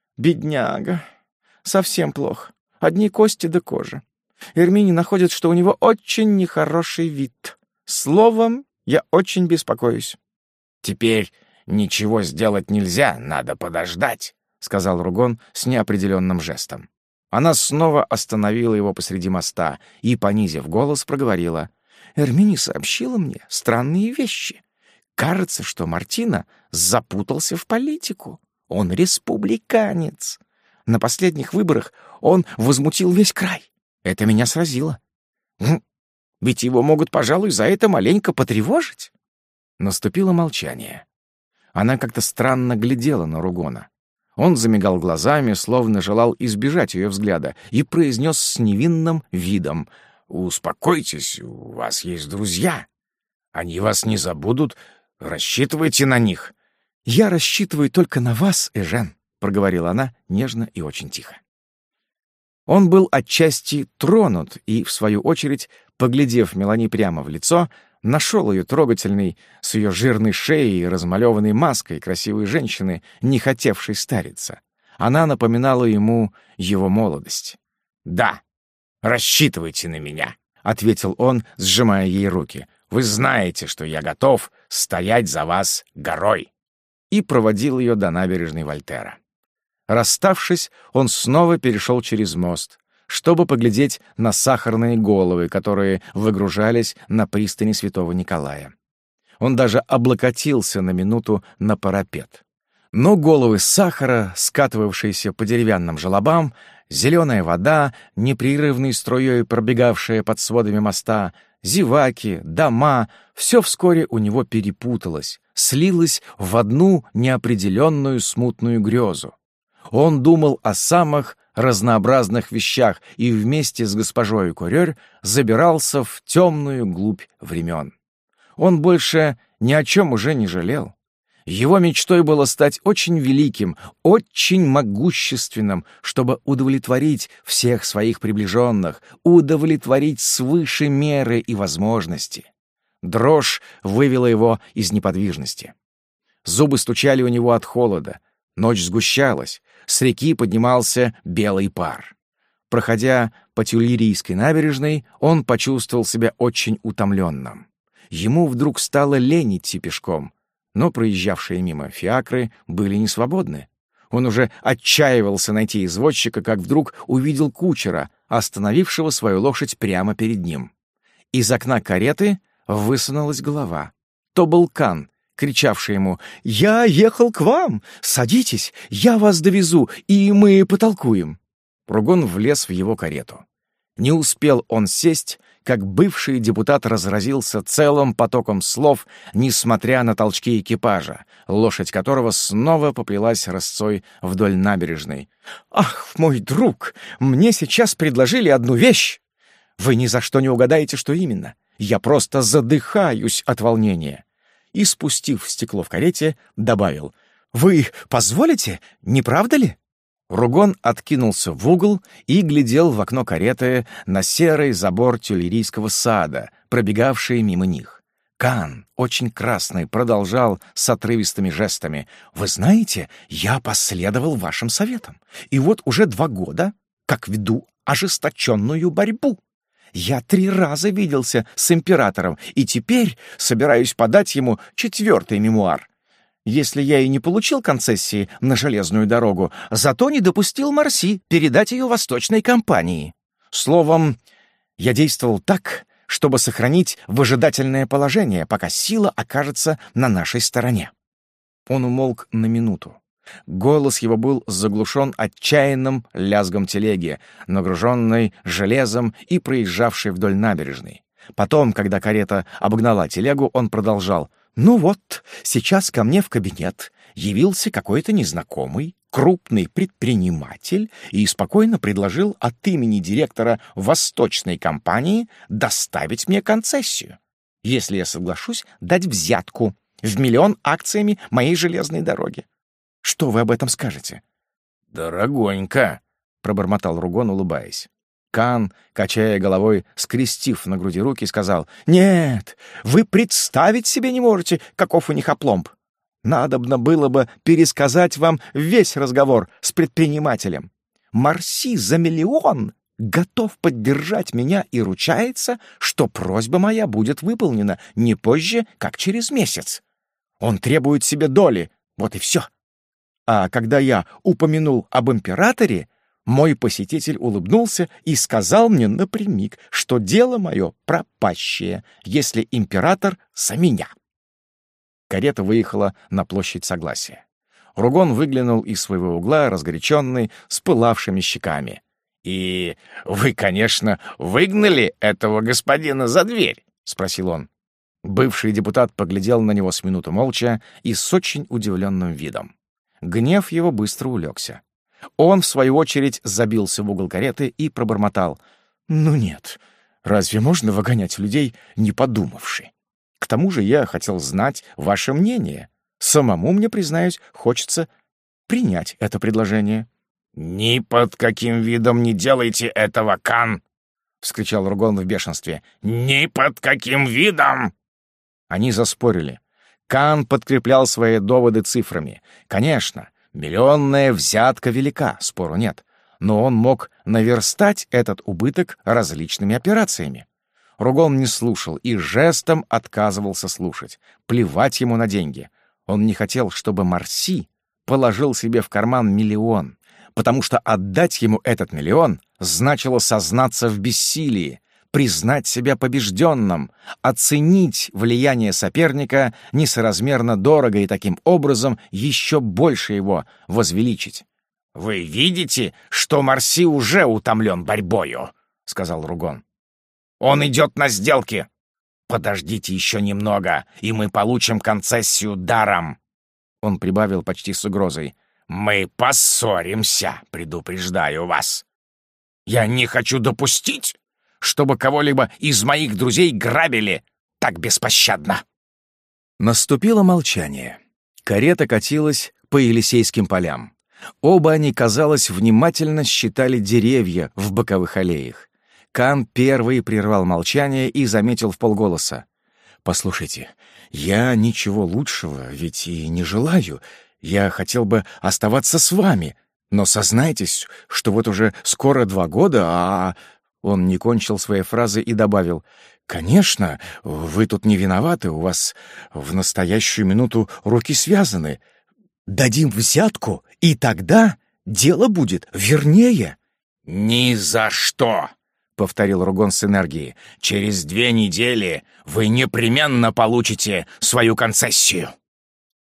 Бедняга. Совсем плохо. Одни кости да кожа. Эрмини находит, что у него очень нехороший вид. Словом, я очень беспокоюсь».
«Теперь ничего сделать нельзя, надо подождать», — сказал Ругон с неопределенным жестом. Она снова остановила его посреди моста и, понизив голос, проговорила: «Эрмини сообщила мне странные вещи. Кажется, что Мартина запутался в политику. Он республиканец. На последних выборах он возмутил весь край. Это меня сразило. Ведь его могут, пожалуй, за это маленько потревожить». Наступило молчание. Она как-то странно глядела на Ругона. Он замигал глазами, словно желал избежать ее взгляда, и произнес с невинным видом: «Успокойтесь, у вас есть друзья. Они вас не забудут, рассчитывайте на них».
«Я рассчитываю только на вас, Эжен», — проговорила она нежно и очень тихо. Он был отчасти тронут и, в свою очередь, поглядев Мелани прямо в лицо, нашел ее трогательной, с ее жирной шеей и размалеванной маской красивой женщины, не хотевшей стариться. Она напоминала ему его молодость.
«Да, рассчитывайте на меня», — ответил он, сжимая ей руки. «Вы знаете, что я готов стоять за вас горой». И проводил ее до набережной Вольтера. Расставшись, он снова перешел через мост, чтобы поглядеть на сахарные головы, которые выгружались на пристани Святого Николая. Он даже облокотился на минуту на парапет. Но головы сахара, скатывавшиеся по деревянным желобам, зеленая вода, непрерывной струей пробегавшая под сводами моста, зеваки, дома — все вскоре у него перепуталось, слилось в одну неопределенную смутную грезу. Он думал о самых разнообразных вещах и вместе с госпожой Курёр забирался в темную глубь времен. Он больше ни о чем уже не жалел. Его мечтой было стать очень великим, очень могущественным, чтобы удовлетворить всех своих приближенных, удовлетворить свыше меры и возможности. Дрожь вывела его из неподвижности. Зубы стучали у него от холода, ночь сгущалась, с реки поднимался белый пар. Проходя по Тюильрийской набережной, он почувствовал себя очень утомленным. Ему вдруг стало лень идти пешком, но проезжавшие мимо фиакры были не свободны. Он уже отчаивался найти извозчика, как вдруг увидел кучера, остановившего свою лошадь прямо перед ним. Из окна кареты высунулась голова. То был Кан,
кричавший ему: «Я ехал к вам! Садитесь, я вас довезу, и мы потолкуем!»
Ругон влез в его карету. Не успел он сесть, как бывший депутат разразился целым потоком слов, несмотря на толчки экипажа, лошадь которого снова поплелась рысцой вдоль набережной.
«Ах, мой друг, мне сейчас предложили одну вещь! Вы ни за что не угадаете, что именно. Я просто задыхаюсь от волнения!» И, спустив стекло в карете, добавил: «Вы позволите, не правда ли?»
Ругон откинулся в угол и глядел в окно кареты на серый забор Тюильрийского сада, пробегавший мимо них. Кан, очень красный, продолжал с отрывистыми жестами:
«Вы знаете, я последовал вашим советам, и вот уже два года, как веду ожесточенную борьбу. Я три раза виделся с императором, и теперь собираюсь подать ему четвертый мемуар. Если я и не получил концессии на железную дорогу, зато не допустил Марси передать ее восточной компании. Словом, я действовал так, чтобы сохранить выжидательное положение, пока сила окажется на нашей стороне».
Он умолк на минуту. Голос его был заглушен отчаянным лязгом телеги, нагруженной железом и проезжавшей вдоль набережной. Потом, когда карета обогнала телегу, он продолжал: «Ну вот, сейчас ко мне в кабинет явился какой-то незнакомый, крупный предприниматель и спокойно предложил от имени директора восточной компании доставить мне концессию, если я соглашусь дать взятку в миллион акциями моей железной дороги. Что вы об этом скажете?»
«Дорогонько», — пробормотал Ругон, улыбаясь.
Кан, качая головой, скрестив на груди руки, сказал:
«Нет, вы представить себе не можете, каков у них опломб. Надобно было бы пересказать вам весь разговор с предпринимателем. Марси за миллион готов поддержать меня и ручается, что просьба моя будет выполнена не позже, как через месяц. Он требует себе доли, вот и все. А когда я упомянул об императоре, мой посетитель улыбнулся и сказал мне напрямик, что дело мое пропащее, если император за меня».
Карета выехала на площадь Согласия. Ругон выглянул из своего угла, разгоряченный, с пылавшими щеками.
«И вы, конечно, выгнали этого господина за дверь?» — спросил он.
Бывший депутат поглядел на него с минуту молча и с очень удивленным видом. Гнев его быстро улегся. Он, в свою очередь, забился в угол кареты и пробормотал: «Ну нет, разве можно выгонять людей, не подумавши? К тому же я хотел знать ваше мнение. Самому мне, признаюсь, хочется принять это предложение».
«Ни под каким видом не делайте этого, Кан!»
— вскричал Ругон в бешенстве.
«Ни под каким видом!»
Они заспорили. Кан подкреплял свои доводы цифрами. Конечно, миллионная взятка велика, спору нет, но он мог наверстать этот убыток различными операциями. Ругон не слушал и жестом отказывался слушать. Плевать ему на деньги. Он не хотел, чтобы Марси положил себе в карман миллион, потому что отдать ему этот миллион значило сознаться в бессилии, признать себя побежденным, оценить влияние соперника несоразмерно дорого и таким образом еще больше его возвеличить.
«Вы видите, что Марси уже утомлен борьбою», — сказал Ругон. «Он идет на сделки. Подождите еще немного, и мы получим концессию даром». Он прибавил почти с угрозой: «Мы поссоримся, предупреждаю вас. Я не хочу допустить, чтобы кого-либо из моих друзей грабили так беспощадно».
Наступило молчание. Карета катилась по Елисейским полям. Оба они, казалось, внимательно считали деревья в боковых аллеях. Кан первый прервал молчание и заметил вполголоса: «Послушайте, я ничего лучшего ведь и не желаю. Я хотел бы оставаться с вами, но сознайтесь, что вот уже скоро два года, а...» Он не кончил своей фразы и добавил: «Конечно, вы тут не виноваты, у вас в настоящую минуту руки связаны. Дадим взятку, и тогда дело будет вернее».
«Ни за что!» — повторил Ругон с энергией. «Через две недели вы непременно получите свою концессию».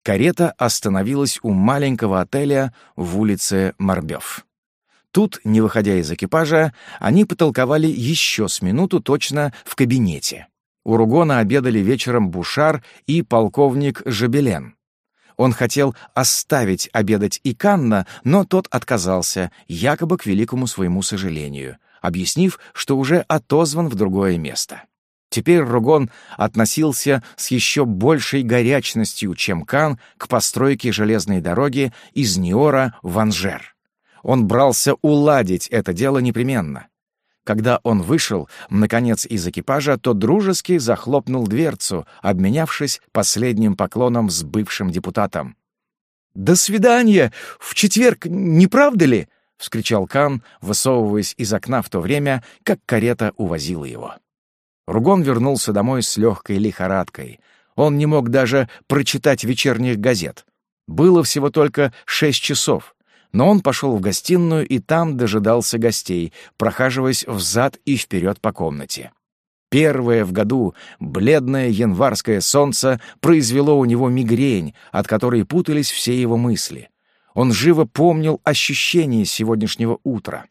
Карета остановилась у маленького отеля в улице Морбёв. Тут, не выходя из экипажа, они потолковали еще с минуту точно в кабинете. У Ругона обедали вечером Бушар и полковник Жабелен. Он хотел оставить обедать и Канна, но тот отказался, якобы к великому своему сожалению, объяснив, что уже отозван в другое место. Теперь Ругон относился с еще большей горячностью, чем Кан, к постройке железной дороги из Ниора в Анжер. Он брался уладить это дело непременно. Когда он вышел, наконец, из экипажа, то дружески захлопнул дверцу, обменявшись последним поклоном с бывшим депутатом. «До свидания! В четверг, не правда ли?» — вскричал Кан, высовываясь из окна в то время, как карета увозила его. Ругон вернулся домой с легкой лихорадкой. Он не мог даже прочитать вечерних газет. Было всего только шесть часов, но он пошел в гостиную и там дожидался гостей, прохаживаясь взад и вперед по комнате. Первое в году бледное январское солнце произвело у него мигрень, от которой путались все его мысли. Он живо помнил ощущение сегодняшнего утра.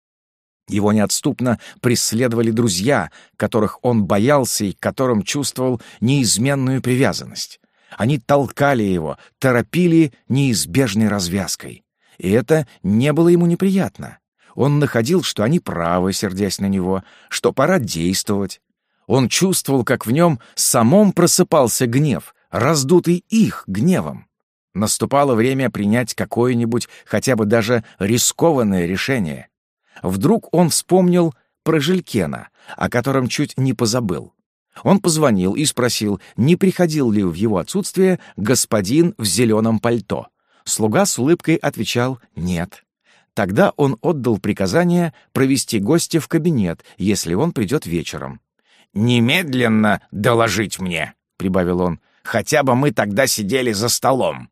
Его неотступно преследовали друзья, которых он боялся и к которым чувствовал неизменную привязанность. Они толкали его, торопили неизбежной развязкой. И это не было ему неприятно. Он находил, что они правы, сердясь на него, что пора действовать. Он чувствовал, как в нем самом просыпался гнев, раздутый их гневом. Наступало время принять какое-нибудь, хотя бы даже рискованное решение. Вдруг он вспомнил про Желькена, о котором чуть не позабыл. Он позвонил и спросил, не приходил ли в его отсутствие господин в зеленом пальто. Слуга с улыбкой отвечал «нет». Тогда он отдал приказание провести гостя в кабинет, если он придет вечером. «Немедленно доложить мне», — прибавил он, — «хотя бы мы тогда сидели за столом».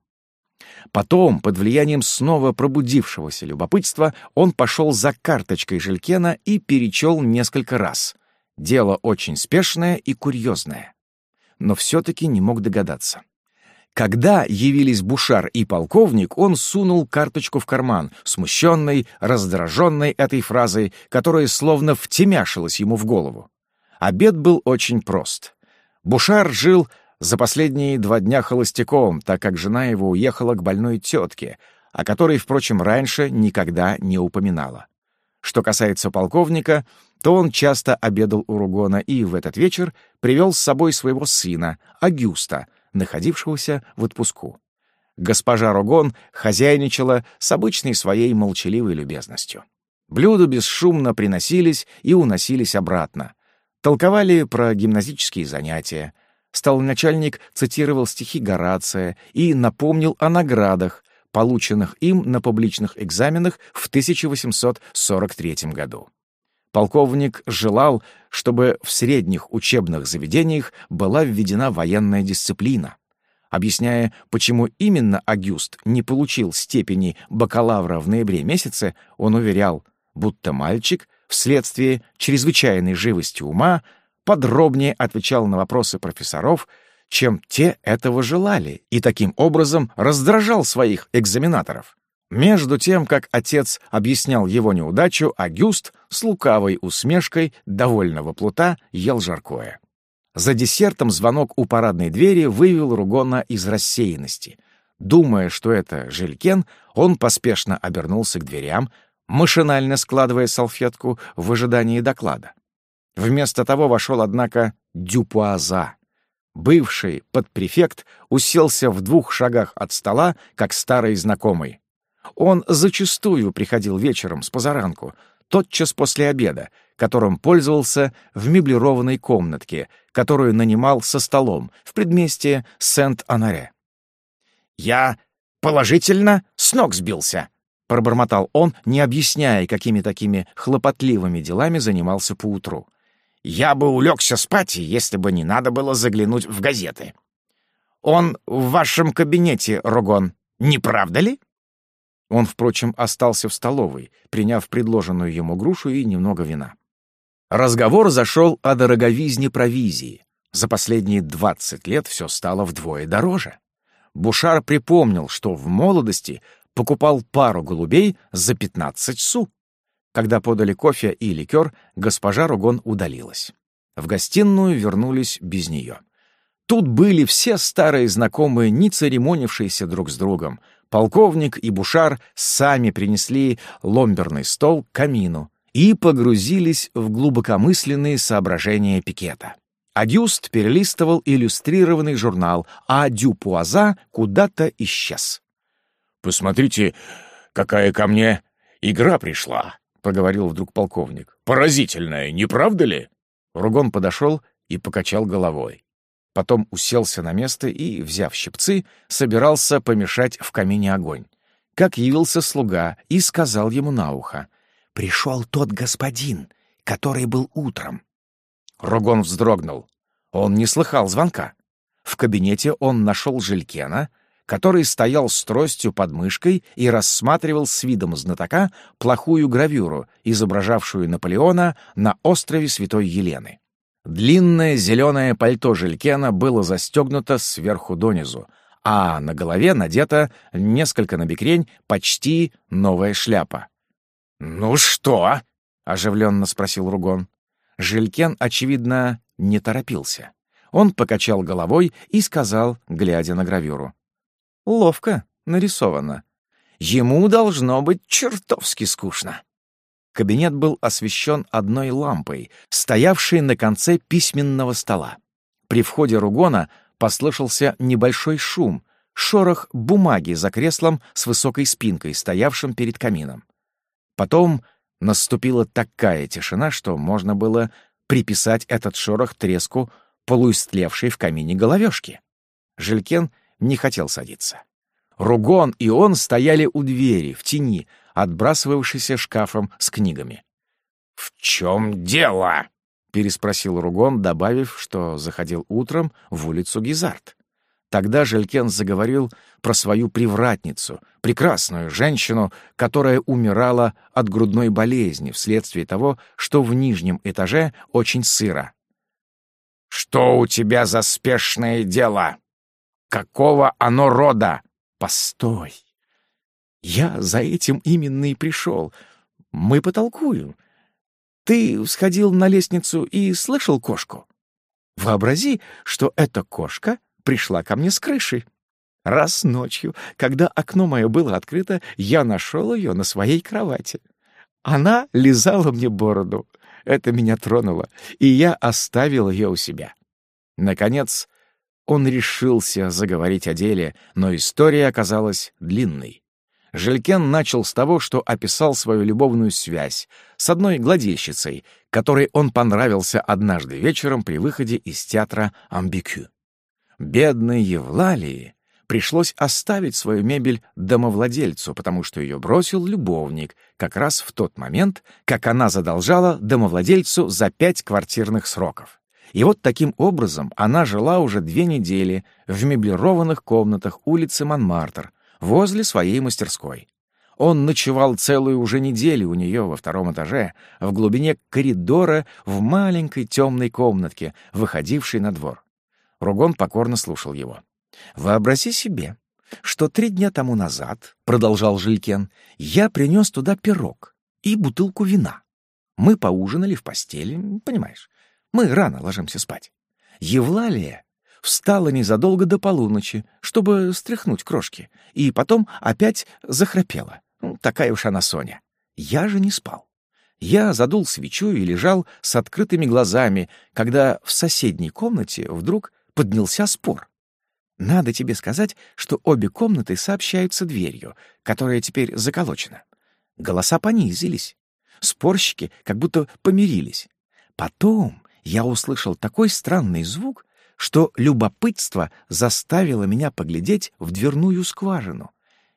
Потом, под влиянием снова пробудившегося любопытства, он пошел за карточкой Желькена и перечел несколько раз. Дело очень спешное и курьезное. Но все-таки не мог догадаться. Когда явились Бушар и полковник, он сунул карточку в карман, смущенный, раздраженный этой фразой, которая словно втемяшилась ему в голову. Обед был очень прост. Бушар жил за последние два дня холостяком, так как жена его уехала к больной тетке, о которой, впрочем, раньше никогда не упоминала. Что касается полковника, то он часто обедал у Ругона и в этот вечер привел с собой своего сына, Агюста, находившегося в отпуску. Госпожа Ругон хозяйничала с обычной своей молчаливой любезностью. Блюда бесшумно приносились и уносились обратно. Толковали про гимназические занятия. Столоначальник цитировал стихи Горация и напомнил о наградах, полученных им на публичных экзаменах в тысяча восемьсот сорок третьем году. Полковник желал, чтобы в средних учебных заведениях была введена военная дисциплина. Объясняя, почему именно Агюст не получил степени бакалавра в ноябре месяце, он уверял, будто мальчик, вследствие чрезвычайной живости ума, подробнее отвечал на вопросы профессоров, чем те этого желали, и таким образом раздражал своих экзаменаторов. Между тем, как отец объяснял его неудачу, Агюст с лукавой усмешкой довольного плута ел жаркое. За десертом звонок у парадной двери вывел Ругона из рассеянности. Думая, что это Желькен, он поспешно обернулся к дверям, машинально складывая салфетку в ожидании доклада. Вместо того вошел, однако, Дюпуаза. Бывший подпрефект уселся в двух шагах от стола, как старый знакомый. Он зачастую приходил вечером с позаранку, тотчас после обеда, которым пользовался в меблированной комнатке, которую нанимал со столом в предместье Сент-Анаре. «Я положительно с ног сбился», — пробормотал он, не объясняя, какими такими хлопотливыми делами занимался поутру. «Я бы улегся спать, если бы не надо было заглянуть в газеты. Он в вашем кабинете, Ругон, не правда ли?» Он, впрочем, остался в столовой, приняв предложенную ему грушу и немного вина. Разговор зашел о дороговизне провизии. За последние двадцать лет все стало вдвое дороже. Бушар припомнил, что в молодости покупал пару голубей за пятнадцать су. Когда подали кофе и ликер, госпожа Ругон удалилась. В гостиную вернулись без нее. Тут были все старые знакомые, не церемонившиеся друг с другом. Полковник и Бушар сами принесли ломберный стол к камину и погрузились в глубокомысленные соображения пикета. Агюст перелистывал иллюстрированный журнал, а Дюпуаза куда-то исчез.
«Посмотрите, какая ко мне игра пришла», — проговорил вдруг полковник. «Поразительная, не правда ли?»
Ругон подошел и покачал головой. Потом уселся на место и, взяв щипцы, собирался помешать в камине огонь. Как явился слуга и сказал ему на ухо: «Пришел тот господин, который был утром». Ругон вздрогнул. Он не слыхал звонка. В кабинете он нашел Желькена, который стоял с тростью под мышкой и рассматривал с видом знатока плохую гравюру, изображавшую Наполеона на острове Святой Елены. Длинное зеленое пальто Желькена было застегнуто сверху донизу, а на голове надета несколько набекрень почти новая шляпа. «Ну что?» — оживленно спросил Ругон. Жилькен, очевидно, не торопился. Он покачал головой и сказал, глядя на гравюру: «Ловко нарисовано. Ему должно быть чертовски скучно». Кабинет был освещен одной лампой, стоявшей на конце письменного стола. При входе Ругона послышался небольшой шум, шорох бумаги за креслом с высокой спинкой, стоявшим перед камином. Потом наступила такая тишина, что можно было приписать этот шорох треску полуистлевшей в камине головешки. Жилькен не хотел садиться. Ругон и он стояли у двери, в тени, отбрасывавшейся шкафом с книгами.
«В чем дело?»
— переспросил Ругон, добавив, что заходил утром в улицу Гизард. Тогда Жилькен заговорил про свою привратницу, прекрасную женщину, которая умирала от грудной болезни вследствие того, что в нижнем этаже очень сыро.
«Что у тебя за спешное дело? Какого оно рода?»
«Постой! Я за этим именно и пришел. Мы потолкуем. Ты сходил на лестницу и слышал кошку? Вообрази, что эта кошка пришла ко мне с крыши. Раз ночью, когда окно мое было открыто, я нашел ее на своей кровати. Она лизала мне бороду. Это меня тронуло, и я оставил ее у себя. Наконец, он решился заговорить о деле, но история оказалась длинной. Жилькен начал с того, что описал свою любовную связь с одной гладильщицей, которой он понравился однажды вечером при выходе из театра «Амбикю». Бедной Евлалии пришлось оставить свою мебель домовладельцу, потому что ее бросил любовник как раз в тот момент, как она задолжала домовладельцу за пять квартирных сроков. И вот таким образом она жила уже две недели в меблированных комнатах улицы Монмартр, возле своей мастерской. Он ночевал целую уже неделю у нее во втором этаже, в глубине коридора, в маленькой темной комнатке, выходившей на двор. Ругон покорно слушал его. «Вообрази себе, что три дня тому назад, — продолжал Жилькен, — я принес туда пирог и бутылку вина. Мы поужинали в постели, понимаешь, мы рано ложимся спать. Евлалия встала незадолго до полуночи, чтобы стряхнуть крошки, и потом опять захрапела. Ну, такая уж она Соня. Я же не спал. Я задул свечу и лежал с открытыми глазами, когда в соседней комнате вдруг поднялся спор. Надо тебе сказать, что обе комнаты сообщаются дверью, которая теперь заколочена. Голоса понизились. Спорщики как будто помирились. Потом я услышал такой странный звук, что любопытство заставило меня поглядеть в дверную скважину.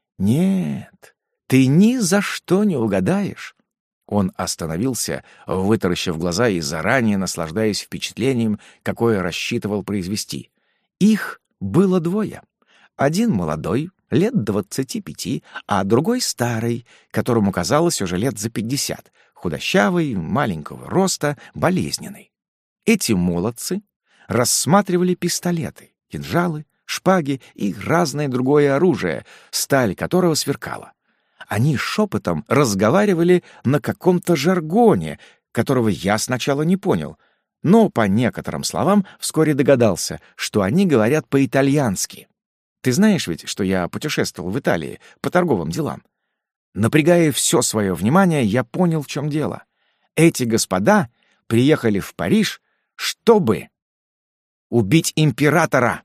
Нет, ты ни за что не угадаешь. Он остановился, вытаращив глаза и заранее наслаждаясь впечатлением, какое рассчитывал произвести. Их было двое. Один молодой, лет двадцати пяти, а другой старый, которому казалось уже лет за пятьдесят, худощавый, маленького роста, болезненный. Эти молодцы рассматривали пистолеты, кинжалы, шпаги и разное другое оружие, сталь которого сверкала. Они шепотом разговаривали на каком-то жаргоне, которого я сначала не понял, но по некоторым словам вскоре догадался, что они говорят по-итальянски. Ты знаешь ведь, что я путешествовал в Италии по торговым делам? Напрягая все свое внимание, я понял, в чем дело. Эти господа приехали в Париж, чтобы убить императора.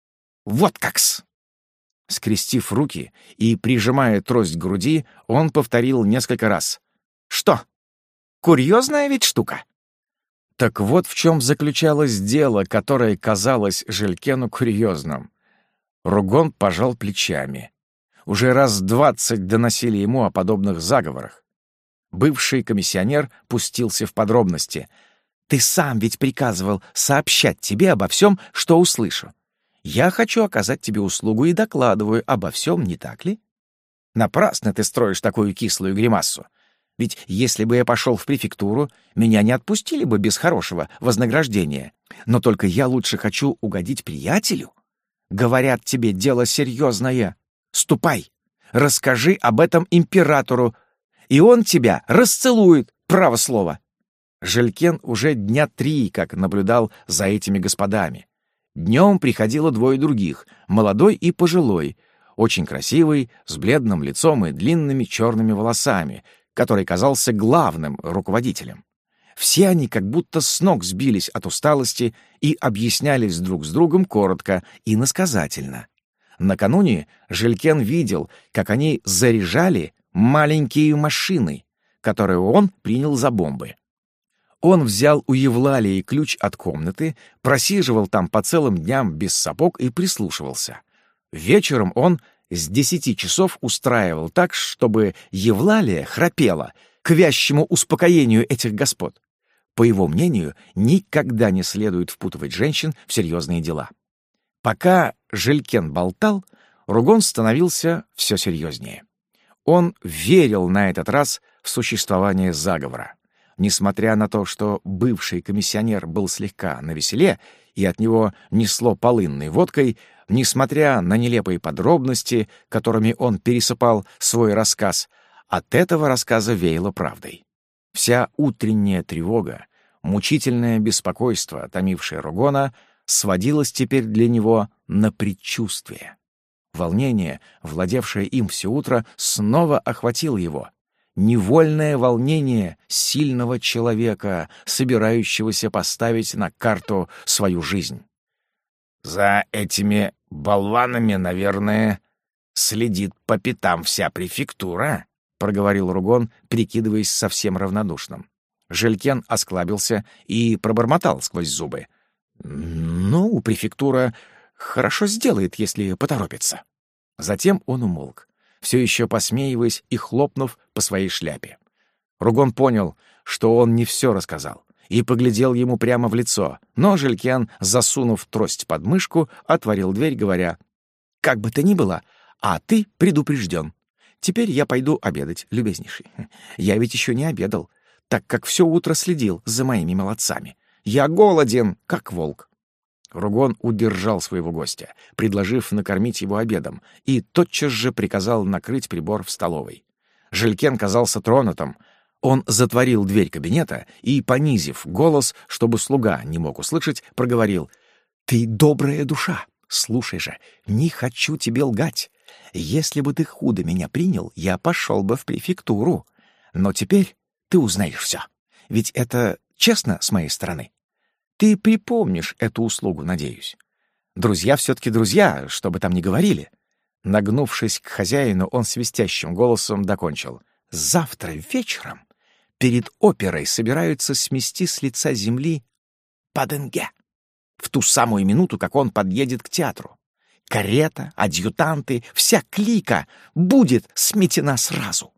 Вот как-с! Скрестив руки и прижимая трость к груди, он повторил несколько раз. Что? Курьезная ведь штука? Так вот в чем заключалось дело, которое казалось Желькену курьезным. Ругон пожал плечами. Уже раз двадцать доносили ему о подобных заговорах. Бывший комиссионер пустился в подробности. «Ты сам ведь приказывал сообщать тебе обо всем, что услышу. Я хочу оказать тебе услугу и докладываю обо всем, не так ли? Напрасно ты строишь такую кислую гримассу. Ведь если бы я пошел в префектуру, меня не отпустили бы без хорошего вознаграждения. Но только я лучше хочу угодить приятелю. Говорят тебе, дело серьезное. Ступай, расскажи об этом императору, и он тебя расцелует, право слово». Желькен уже дня три как наблюдал за этими господами. Днем приходило двое других, молодой и пожилой, очень красивый, с бледным лицом и длинными черными волосами, который казался главным руководителем. Все они как будто с ног сбились от усталости и объяснялись друг с другом коротко и иносказательно. Накануне Желькен видел, как они заряжали маленькие машины, которые он принял за бомбы. Он взял у Евлалии ключ от комнаты, просиживал там по целым дням без сапог и прислушивался. Вечером он с десяти часов устраивал так, чтобы Евлалия храпела к вящему успокоению этих господ. По его мнению, никогда не следует впутывать женщин в серьезные дела. Пока Желькен болтал, Ругон становился все серьезнее. Он верил на этот раз в существование заговора. Несмотря на то, что бывший комиссионер был слегка навеселе и от него несло полынной водкой, несмотря на нелепые подробности, которыми он пересыпал свой рассказ, от этого рассказа веяло правдой. Вся утренняя тревога, мучительное беспокойство, томившее Ругона, сводилось теперь для него на предчувствие. Волнение, владевшее им все утро, снова охватило его. Невольное волнение сильного человека, собирающегося поставить на карту свою жизнь. «За этими болванами, наверное, следит по пятам вся префектура», — проговорил Ругон, прикидываясь совсем равнодушным. Желькен осклабился и пробормотал сквозь зубы. «Ну, префектура хорошо сделает, если поторопится». Затем он умолк, все еще посмеиваясь и хлопнув по своей шляпе. Ругон понял, что он не все рассказал, и поглядел ему прямо в лицо, но Желькен, засунув трость под мышку, отворил дверь, говоря: «Как бы то ни было, а ты предупрежден. Теперь я пойду обедать, любезнейший. Я ведь еще не обедал, так как все утро следил за моими молодцами. Я голоден, как волк». Ругон удержал своего гостя, предложив накормить его обедом, и тотчас же приказал накрыть прибор в столовой. Желькен казался тронутым. Он затворил дверь кабинета и, понизив голос, чтобы слуга не мог услышать, проговорил: «Ты добрая душа. Слушай же, не хочу тебе лгать. Если бы ты худо меня принял, я пошел бы в префектуру. Но теперь ты узнаешь все. Ведь это честно с моей стороны. Ты припомнишь эту услугу, надеюсь. Друзья все-таки друзья, что бы там ни говорили». Нагнувшись к хозяину, он свистящим голосом докончил: «Завтра вечером перед оперой собираются смести с лица земли Паденге. В ту самую минуту, как он подъедет к театру. Карета, адъютанты, вся клика будет сметена сразу».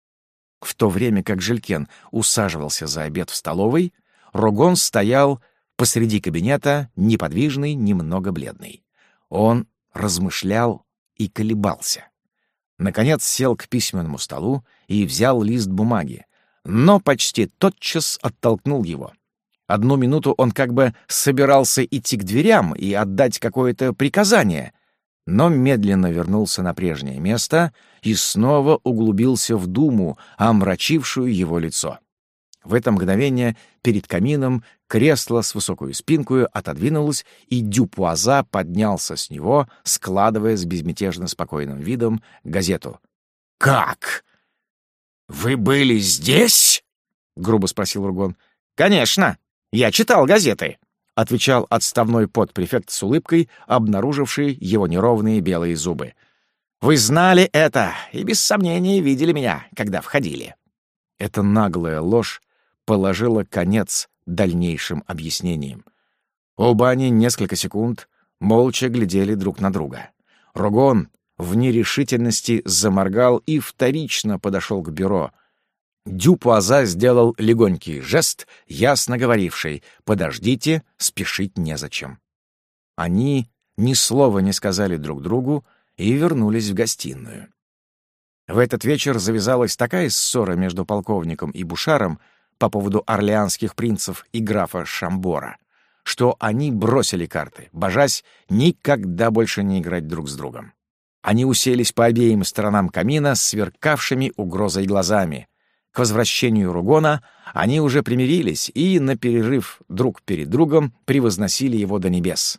В то время как Желькен усаживался за обед в столовой, Ругон стоял посреди кабинета, неподвижный, немного бледный. Он размышлял и колебался. Наконец сел к письменному столу и взял лист бумаги, но почти тотчас оттолкнул его. Одну минуту он как бы собирался идти к дверям и отдать какое-то приказание, но медленно вернулся на прежнее место и снова углубился в думу, омрачившую его лицо. В это мгновение перед камином кресло с высокой спинкой отодвинулось, и Дюпуаза поднялся с него, складывая с безмятежно спокойным видом газету. «Как? Вы были здесь?» — грубо спросил Ругон. «Конечно, я читал газеты», — отвечал отставной подпрефект с улыбкой, обнаруживший его неровные белые зубы. «Вы знали это и без сомнения видели меня, когда входили». Эта наглая ложь положила конец дальнейшим объяснениям. Оба они несколько секунд молча глядели друг на друга. Ругон в нерешительности заморгал и вторично подошел к бюро. Дюпуаза сделал легонький жест, ясно говоривший: «Подождите, спешить незачем». Они ни слова не сказали друг другу и вернулись в гостиную. В этот вечер завязалась такая ссора между полковником и Бушаром по поводу орлеанских принцев и графа Шамбора, что они бросили карты, божась никогда больше не играть друг с другом. Они уселись по обеим сторонам камина с сверкавшими угрозой глазами. К возвращению Ругона они уже примирились и, на перерыв друг перед другом, превозносили его до небес.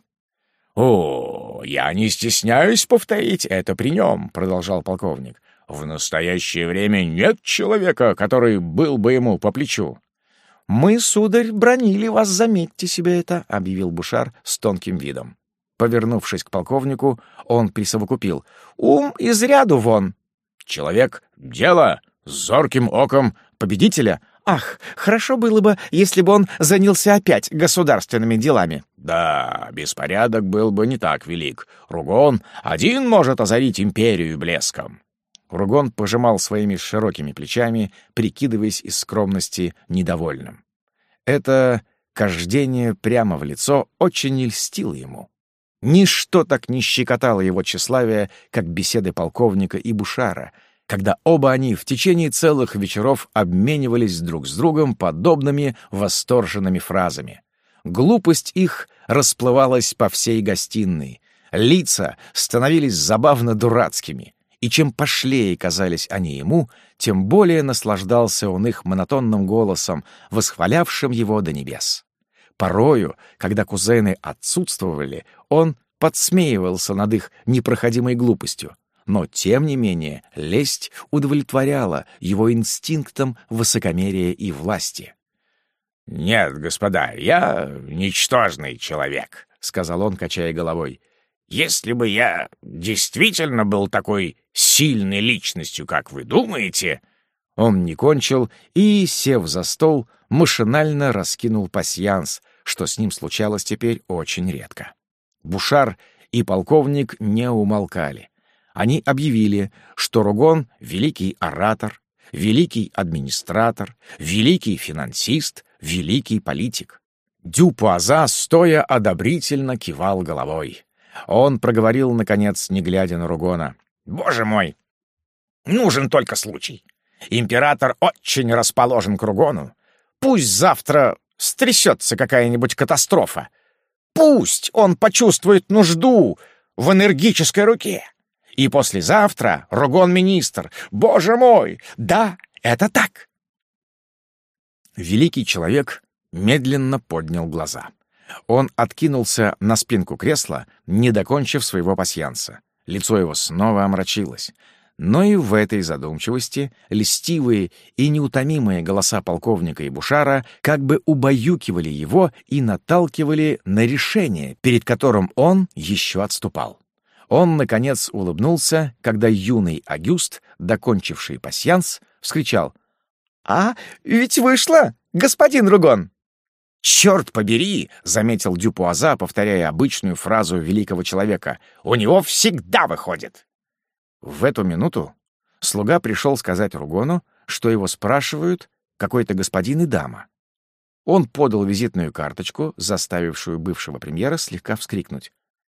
«О, я не стесняюсь повторить это при нем», — продолжал полковник. «В настоящее время нет человека, который был бы ему по плечу». «Мы, сударь, бранили вас, заметьте себе это», — объявил Бушар с тонким видом. Повернувшись к полковнику, он присовокупил: «Ум из ряду вон». «Человек — дело, с зорким оком победителя». «Ах, хорошо было бы, если бы он занялся опять государственными делами». «Да, беспорядок был бы не так велик. Ругон один может озарить империю блеском». Ругон пожимал своими широкими плечами, прикидываясь из скромности недовольным. Это кождение прямо в лицо очень не льстило ему. Ничто так не щекотало его тщеславие, как беседы полковника и Бушара, когда оба они в течение целых вечеров обменивались друг с другом подобными восторженными фразами. Глупость их расплывалась по всей гостиной, лица становились забавно дурацкими, и чем пошлее казались они ему, тем более наслаждался он их монотонным голосом, восхвалявшим его до небес. Порою, когда кузены отсутствовали, он подсмеивался над их непроходимой глупостью, но, тем не менее, лесть удовлетворяла его инстинктам высокомерия и власти. «Нет, господа, я ничтожный человек», — сказал он, качая головой. «Если бы я действительно был такой сильной личностью, как вы думаете...» Он не кончил и, сев за стол, машинально раскинул пасьянс, что с ним случалось теперь очень редко. Бушар и полковник не умолкали. Они объявили, что Ругон — великий оратор, великий администратор, великий финансист, великий политик. Дюпуаза, стоя, одобрительно кивал головой. Он проговорил, наконец, не глядя на Ругона: «Боже мой! Нужен только случай. Император очень расположен к Ругону. Пусть завтра стрясется какая-нибудь катастрофа. Пусть он почувствует нужду в энергической руке. И послезавтра Ругон министр. Боже мой! Да, это так!» Великий человек медленно поднял глаза. Он откинулся на спинку кресла, не докончив своего пасьянса. Лицо его снова омрачилось. Но и в этой задумчивости льстивые и неутомимые голоса полковника и Бушара как бы убаюкивали его и наталкивали на решение, перед которым он еще отступал. Он, наконец, улыбнулся, когда юный Агюст, докончивший пасьянс, вскричал: «А, ведь вышло, господин Ругон!» «Черт побери!» — заметил Дюпуаза, повторяя обычную фразу великого человека. «У него всегда выходит!» В эту минуту слуга пришел сказать Ругону, что его спрашивают какой-то господин и дама. Он подал визитную карточку, заставившую бывшего премьера слегка вскрикнуть.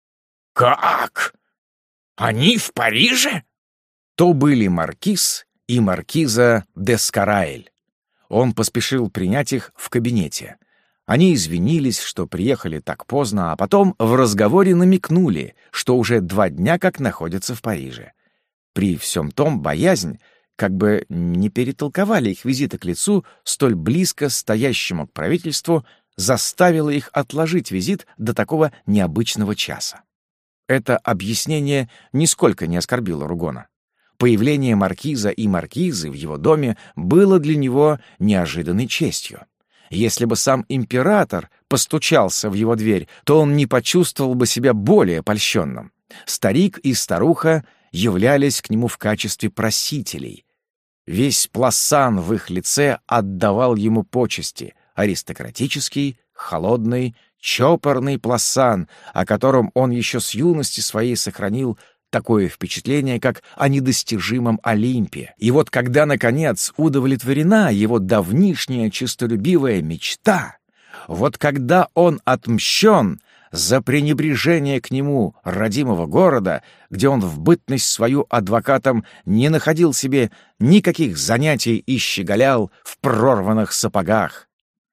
«Как? Они в Париже?» То были маркиз и маркиза де Скараэль. Он поспешил принять их в кабинете. Они извинились, что приехали так поздно, а потом в разговоре намекнули, что уже два дня как находятся в Париже. При всем том боязнь, как бы не перетолковали их визиты к лицу, столь близко стоящему к правительству, заставила их отложить визит до такого необычного часа. Это объяснение нисколько не оскорбило Ругона. Появление маркиза и маркизы в его доме было для него неожиданной честью. Если бы сам император постучался в его дверь, то он не почувствовал бы себя более польщенным. Старик и старуха являлись к нему в качестве просителей. Весь Пласан в их лице отдавал ему почести, аристократический, холодный, чопорный Пласан, о котором он еще с юности своей сохранил такое впечатление, как о недостижимом Олимпе. И вот когда, наконец, удовлетворена его давнишняя честолюбивая мечта, вот когда он отмщен за пренебрежение к нему родимого города, где он в бытность свою адвокатом не находил себе никаких занятий и щеголял в прорванных сапогах.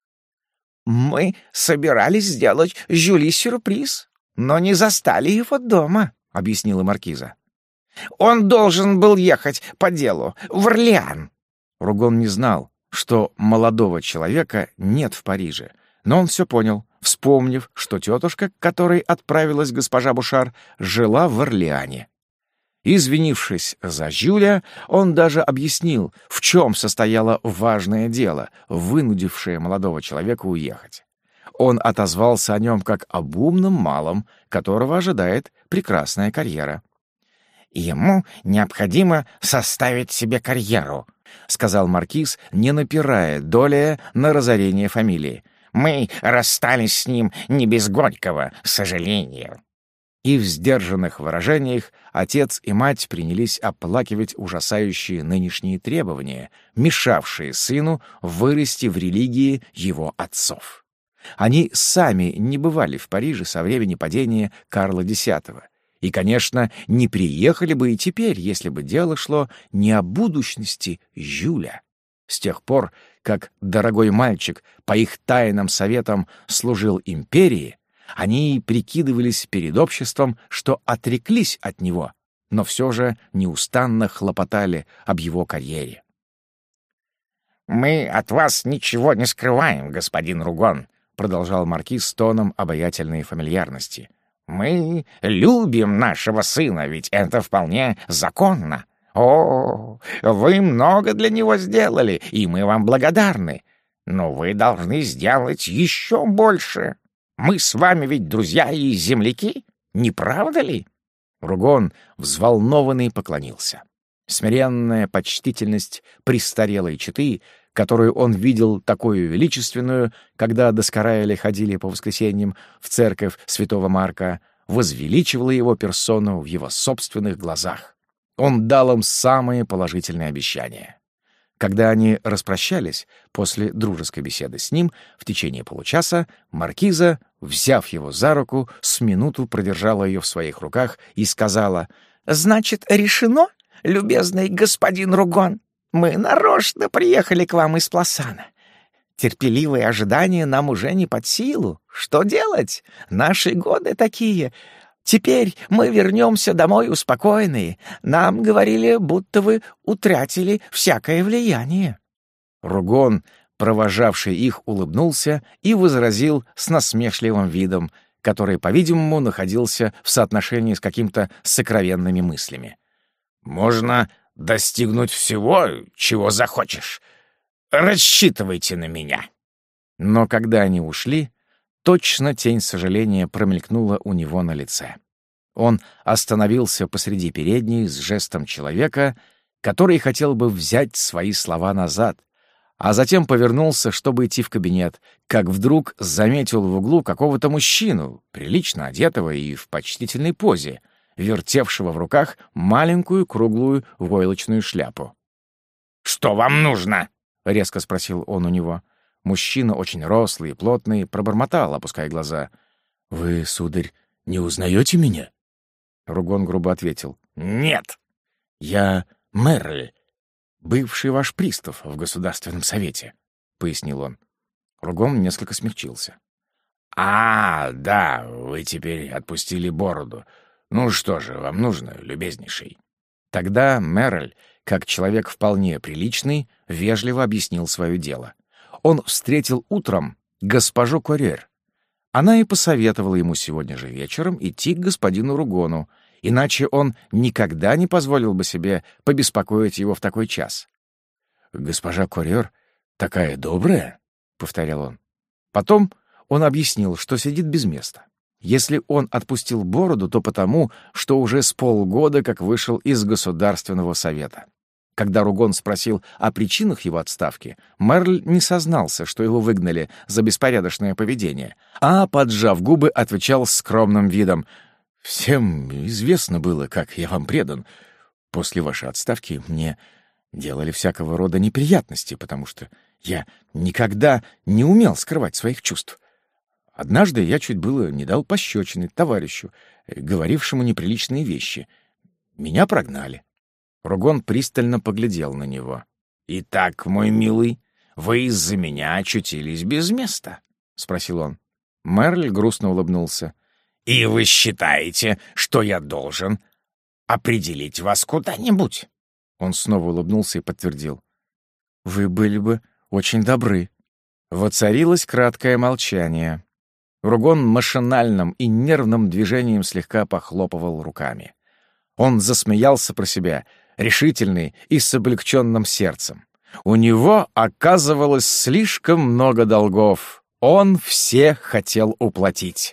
«Мы собирались сделать Жюли сюрприз, но не застали его дома», — объяснила маркиза. «Он должен был ехать по делу в Орлеан».
Ругон не знал, что молодого человека нет в Париже, но он все понял, вспомнив, что тетушка, к которой отправилась госпожа Бушар, жила в Орлеане. Извинившись за Жюля, он даже объяснил, в чем состояло важное дело, вынудившее молодого человека уехать. Он отозвался о нем как об умном малом, которого ожидает прекрасная карьера.
«Ему необходимо составить себе карьеру», — сказал маркиз, не напирая долее на разорение фамилии. «Мы расстались с ним не без горького сожаления».
И в сдержанных выражениях отец и мать принялись оплакивать ужасающие нынешние требования, мешавшие сыну вырасти в религии его отцов. Они сами не бывали в Париже со времени падения Карла X, и, конечно, не приехали бы и теперь, если бы дело шло не о будущности Жюля. С тех пор, как дорогой мальчик по их тайным советам служил империи, они прикидывались перед обществом, что отреклись от него, но все же неустанно хлопотали об его карьере.
«Мы от вас ничего не скрываем, господин Ругон», — продолжал маркиз с тоном обаятельной фамильярности. «Мы любим нашего сына, ведь это вполне законно. О, вы много для него сделали, и мы вам благодарны. Но вы должны сделать еще больше. Мы с вами ведь друзья и земляки, не правда ли?»
Ругон, взволнованный, поклонился. Смиренная почтительность престарелой четы, которую он видел такую величественную, когда доскораили ходили по воскресеньям в церковь святого Марка, возвеличивала его персону в его собственных глазах. Он дал им самые положительные обещания. Когда они распрощались после дружеской беседы с ним в течение получаса, маркиза, взяв его за руку, с минуту продержала ее в своих руках и сказала:
«Значит, решено, любезный господин Ругон? Мы нарочно приехали к вам из Пласана. Терпеливые ожидания нам уже не под силу. Что делать? Наши годы такие. Теперь мы вернемся домой успокоенные. Нам говорили, будто вы утратили всякое влияние».
Ругон, провожавший их, улыбнулся и возразил с насмешливым видом, который, по-видимому, находился в соотношении с какими-то сокровенными мыслями.
«Можно достигнуть всего, чего захочешь. Рассчитывайте на меня».
Но когда они ушли, точно тень сожаления промелькнула у него на лице. Он остановился посреди передней с жестом человека, который хотел бы взять свои слова назад, а затем повернулся, чтобы идти в кабинет, как вдруг заметил в углу какого-то мужчину, прилично одетого и в почтительной позе, вертевшего в руках маленькую круглую войлочную шляпу.
«Что вам нужно?»
— резко спросил он у него. Мужчина, очень рослый и плотный, пробормотал, опуская глаза. «Вы, сударь, не узнаете меня?» Ругон грубо ответил.
«Нет».
«Я Мерль, бывший ваш пристав в Государственном совете», — пояснил он. Ругон несколько смягчился.
«А, да, вы теперь отпустили бороду. Ну что же вам нужно, любезнейший?»
Тогда Меррель, как человек вполне приличный, вежливо объяснил свое дело. Он встретил утром госпожу Корьер. Она и посоветовала ему сегодня же вечером идти к господину Ругону, иначе он никогда не позволил бы себе побеспокоить его в такой час. «Госпожа Корьер такая добрая», — повторял он. Потом он объяснил, что сидит без места. Если он отпустил бороду, то потому, что уже с полгода как вышел из Государственного совета. Когда Ругон спросил о причинах его отставки, Мерль не сознался, что его выгнали за беспорядочное поведение, а, поджав губы, отвечал с скромным видом: «Всем известно было, как я вам предан. После вашей отставки мне делали всякого рода неприятности, потому что я никогда не умел скрывать своих чувств. Однажды я чуть было не дал пощечины товарищу, говорившему неприличные вещи. Меня прогнали». Ругон пристально поглядел на него.
«Итак, мой милый, вы из-за меня очутились без места?» — спросил он.
Мерль грустно улыбнулся.
«И вы считаете, что я должен определить вас куда-нибудь?»
Он снова улыбнулся и подтвердил. «Вы были бы очень добры». Воцарилось краткое молчание. Ругон машинальным и нервным движением слегка похлопывал руками. Он засмеялся про себя, решительный и с облегченным сердцем. У него оказывалось слишком много долгов. Он все хотел уплатить.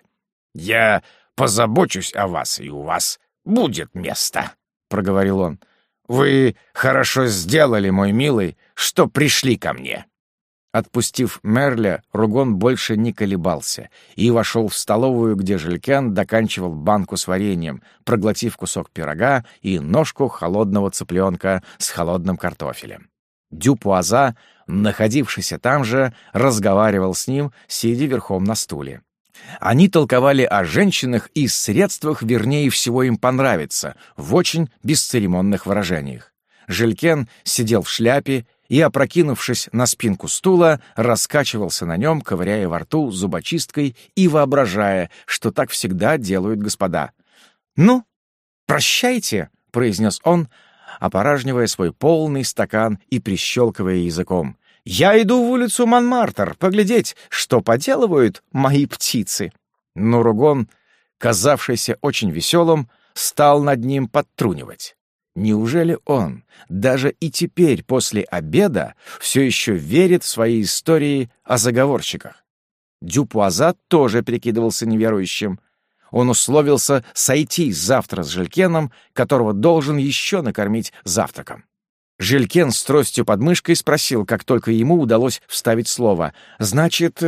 «Я позабочусь о вас, и у вас будет место», — проговорил он. «Вы хорошо сделали, мой милый, что пришли ко мне».
Отпустив Мерля, Ругон больше не колебался и вошел в столовую, где Жилькен доканчивал банку с вареньем, проглотив кусок пирога и ножку холодного цыпленка с холодным картофелем. Дюпуаза, находившийся там же, разговаривал с ним, сидя верхом на стуле. Они толковали о женщинах и средствах, вернее всего, им понравиться, в очень бесцеремонных выражениях. Жилькен сидел в шляпе и, опрокинувшись на спинку стула, раскачивался на нем, ковыряя во рту зубочисткой и воображая, что так всегда делают господа. «Ну, прощайте», — произнес он, опоражнивая свой полный стакан и прищелкивая языком. «Я иду в улицу Монмартр поглядеть, что поделывают мои птицы». Но Ругон, казавшийся очень веселым, стал над ним подтрунивать. Неужели он, даже и теперь, после обеда, все еще верит в свои истории о заговорщиках? Дюпуаза тоже прикидывался неверующим. Он условился сойтись завтра с Жилькеном, которого должен еще накормить завтраком. Жилькен с тростью под мышкой спросил, как только ему удалось вставить слово: «Значит,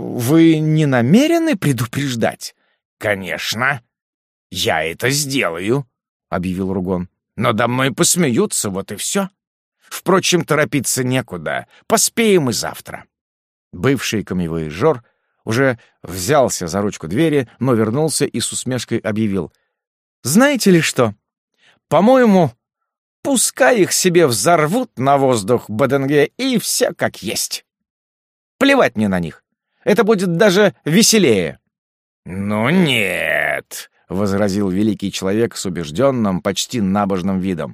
вы не намерены предупреждать?»
«Конечно, я это сделаю», — объявил Ругон. «Но до мной посмеются, вот и все. Впрочем, торопиться некуда, поспеем и завтра».
Бывший камевояжер уже взялся за ручку двери, но вернулся и с усмешкой объявил: «Знаете ли что? По-моему, пускай их себе взорвут на воздух Баденге, и все как есть. Плевать мне на них. Это будет даже веселее».
«Ну нет», — возразил великий человек с убежденным, почти набожным видом.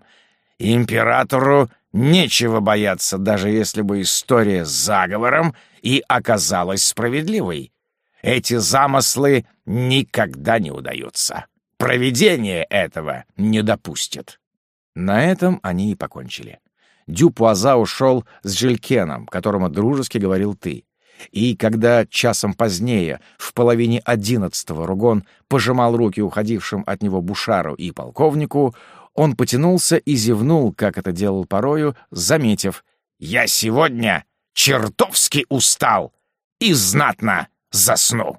«Императору нечего бояться, даже если бы история с заговором и оказалась справедливой. Эти замыслы никогда не удаются. Провидение этого не допустит».
На этом они и покончили. Дюпуаза ушел с Жилькеном, которому дружески говорил «ты». И когда часом позднее, в половине одиннадцатого, Ругон пожимал руки уходившим от него Бушару и полковнику, он потянулся и зевнул, как это делал порою, заметив: «Я сегодня чертовски устал и знатно засну».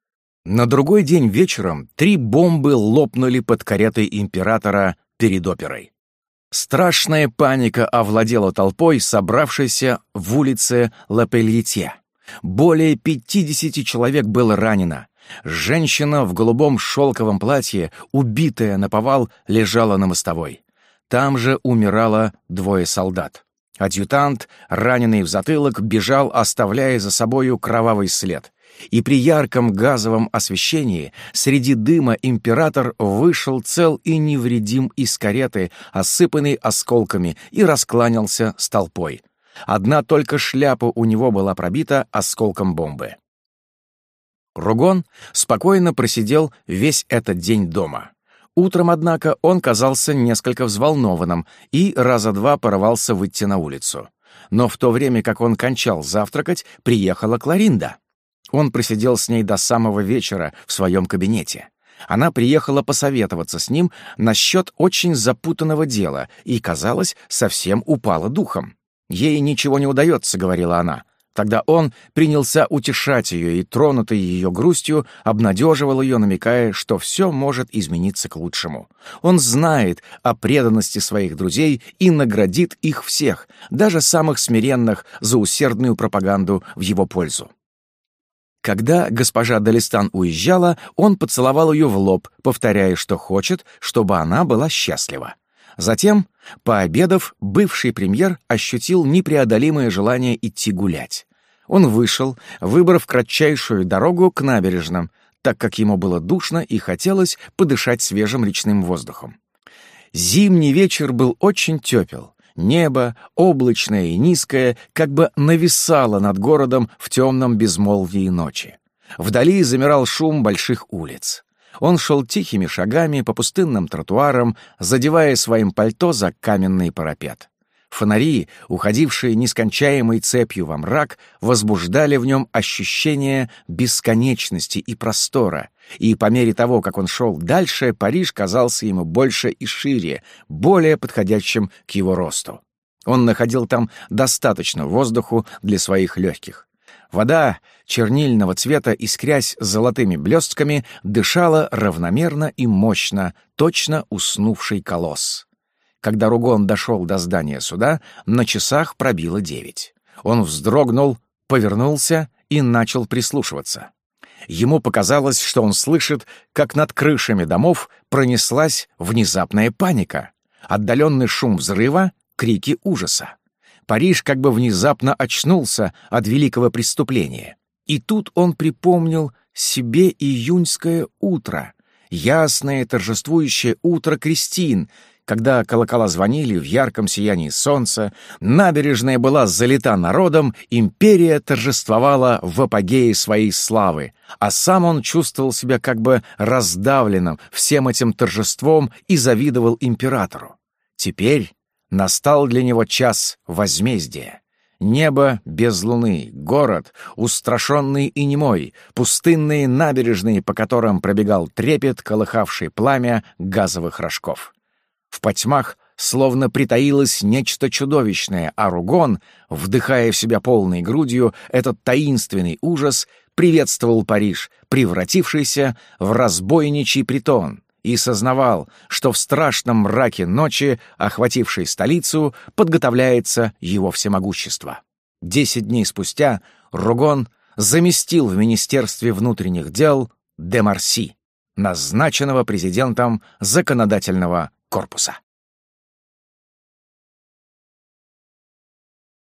На другой день вечером три бомбы лопнули под каретой императора перед оперой. Страшная паника овладела толпой, собравшейся в улице Ла-Пельетье. Более пятидесяти человек было ранено. Женщина в голубом шелковом платье, убитая наповал, лежала на мостовой. Там же умирало двое солдат. Адъютант, раненый в затылок, бежал, оставляя за собою кровавый след. И при ярком газовом освещении среди дыма император вышел цел и невредим из кареты, осыпанный осколками, и раскланялся с толпой. Одна только шляпа у него была пробита осколком бомбы. Ругон спокойно просидел весь этот день дома. Утром, однако, он казался несколько взволнованным и раза два порывался выйти на улицу. Но в то время, как он кончал завтракать, приехала Кларинда. Он просидел с ней до самого вечера в своем кабинете. Она приехала посоветоваться с ним насчет очень запутанного дела и, казалось, совсем упала духом. «Ей ничего не удается», — говорила она. Тогда он принялся утешать ее и, тронутый ее грустью, обнадеживал ее, намекая, что все может измениться к лучшему. Он знает о преданности своих друзей и наградит их всех, даже самых смиренных, за усердную пропаганду в его пользу. Когда госпожа Далистан уезжала, он поцеловал ее в лоб, повторяя, что хочет, чтобы она была счастлива. Затем, пообедав, бывший премьер ощутил непреодолимое желание идти гулять. Он вышел, выбрав кратчайшую дорогу к набережным, так как ему было душно и хотелось подышать свежим речным воздухом. Зимний вечер был очень тепел. Небо, облачное и низкое, как бы нависало над городом в темном безмолвии ночи. Вдали замирал шум больших улиц. Он шел тихими шагами по пустынным тротуарам, задевая своим пальто за каменный парапет. Фонари, уходившие нескончаемой цепью во мрак, возбуждали в нем ощущение бесконечности и простора, и по мере того, как он шел дальше, Париж казался ему больше и шире, более подходящим к его росту. Он находил там достаточно воздуху для своих легких. Вода чернильного цвета, искрясь золотыми блестками, дышала равномерно и мощно, точно уснувший колосс. Когда Ругон дошел до здания суда, на часах пробило девять. Он вздрогнул, повернулся и начал прислушиваться. Ему показалось, что он слышит, как над крышами домов пронеслась внезапная паника, отдаленный шум взрыва, крики ужаса. Париж как бы внезапно очнулся от великого преступления. И тут он припомнил себе июньское утро, ясное торжествующее утро Кристин, когда колокола звонили в ярком сиянии солнца, набережная была залита народом, империя торжествовала в апогее своей славы, а сам он чувствовал себя как бы раздавленным всем этим торжеством и завидовал императору. Теперь настал для него час возмездия. Небо без луны, город, устрашенный и немой, пустынные набережные, по которым пробегал трепет, колыхавший пламя газовых рожков. В потьмах словно притаилось нечто чудовищное, а Ругон, вдыхая в себя полной грудью этот таинственный ужас, приветствовал Париж, превратившийся в разбойничий притон, и сознавал, что в страшном мраке ночи, охватившей столицу, подготовляется его всемогущество. Десять дней спустя Ругон заместил в Министерстве внутренних дел де Марси, назначенного президентом законодательного корпуса.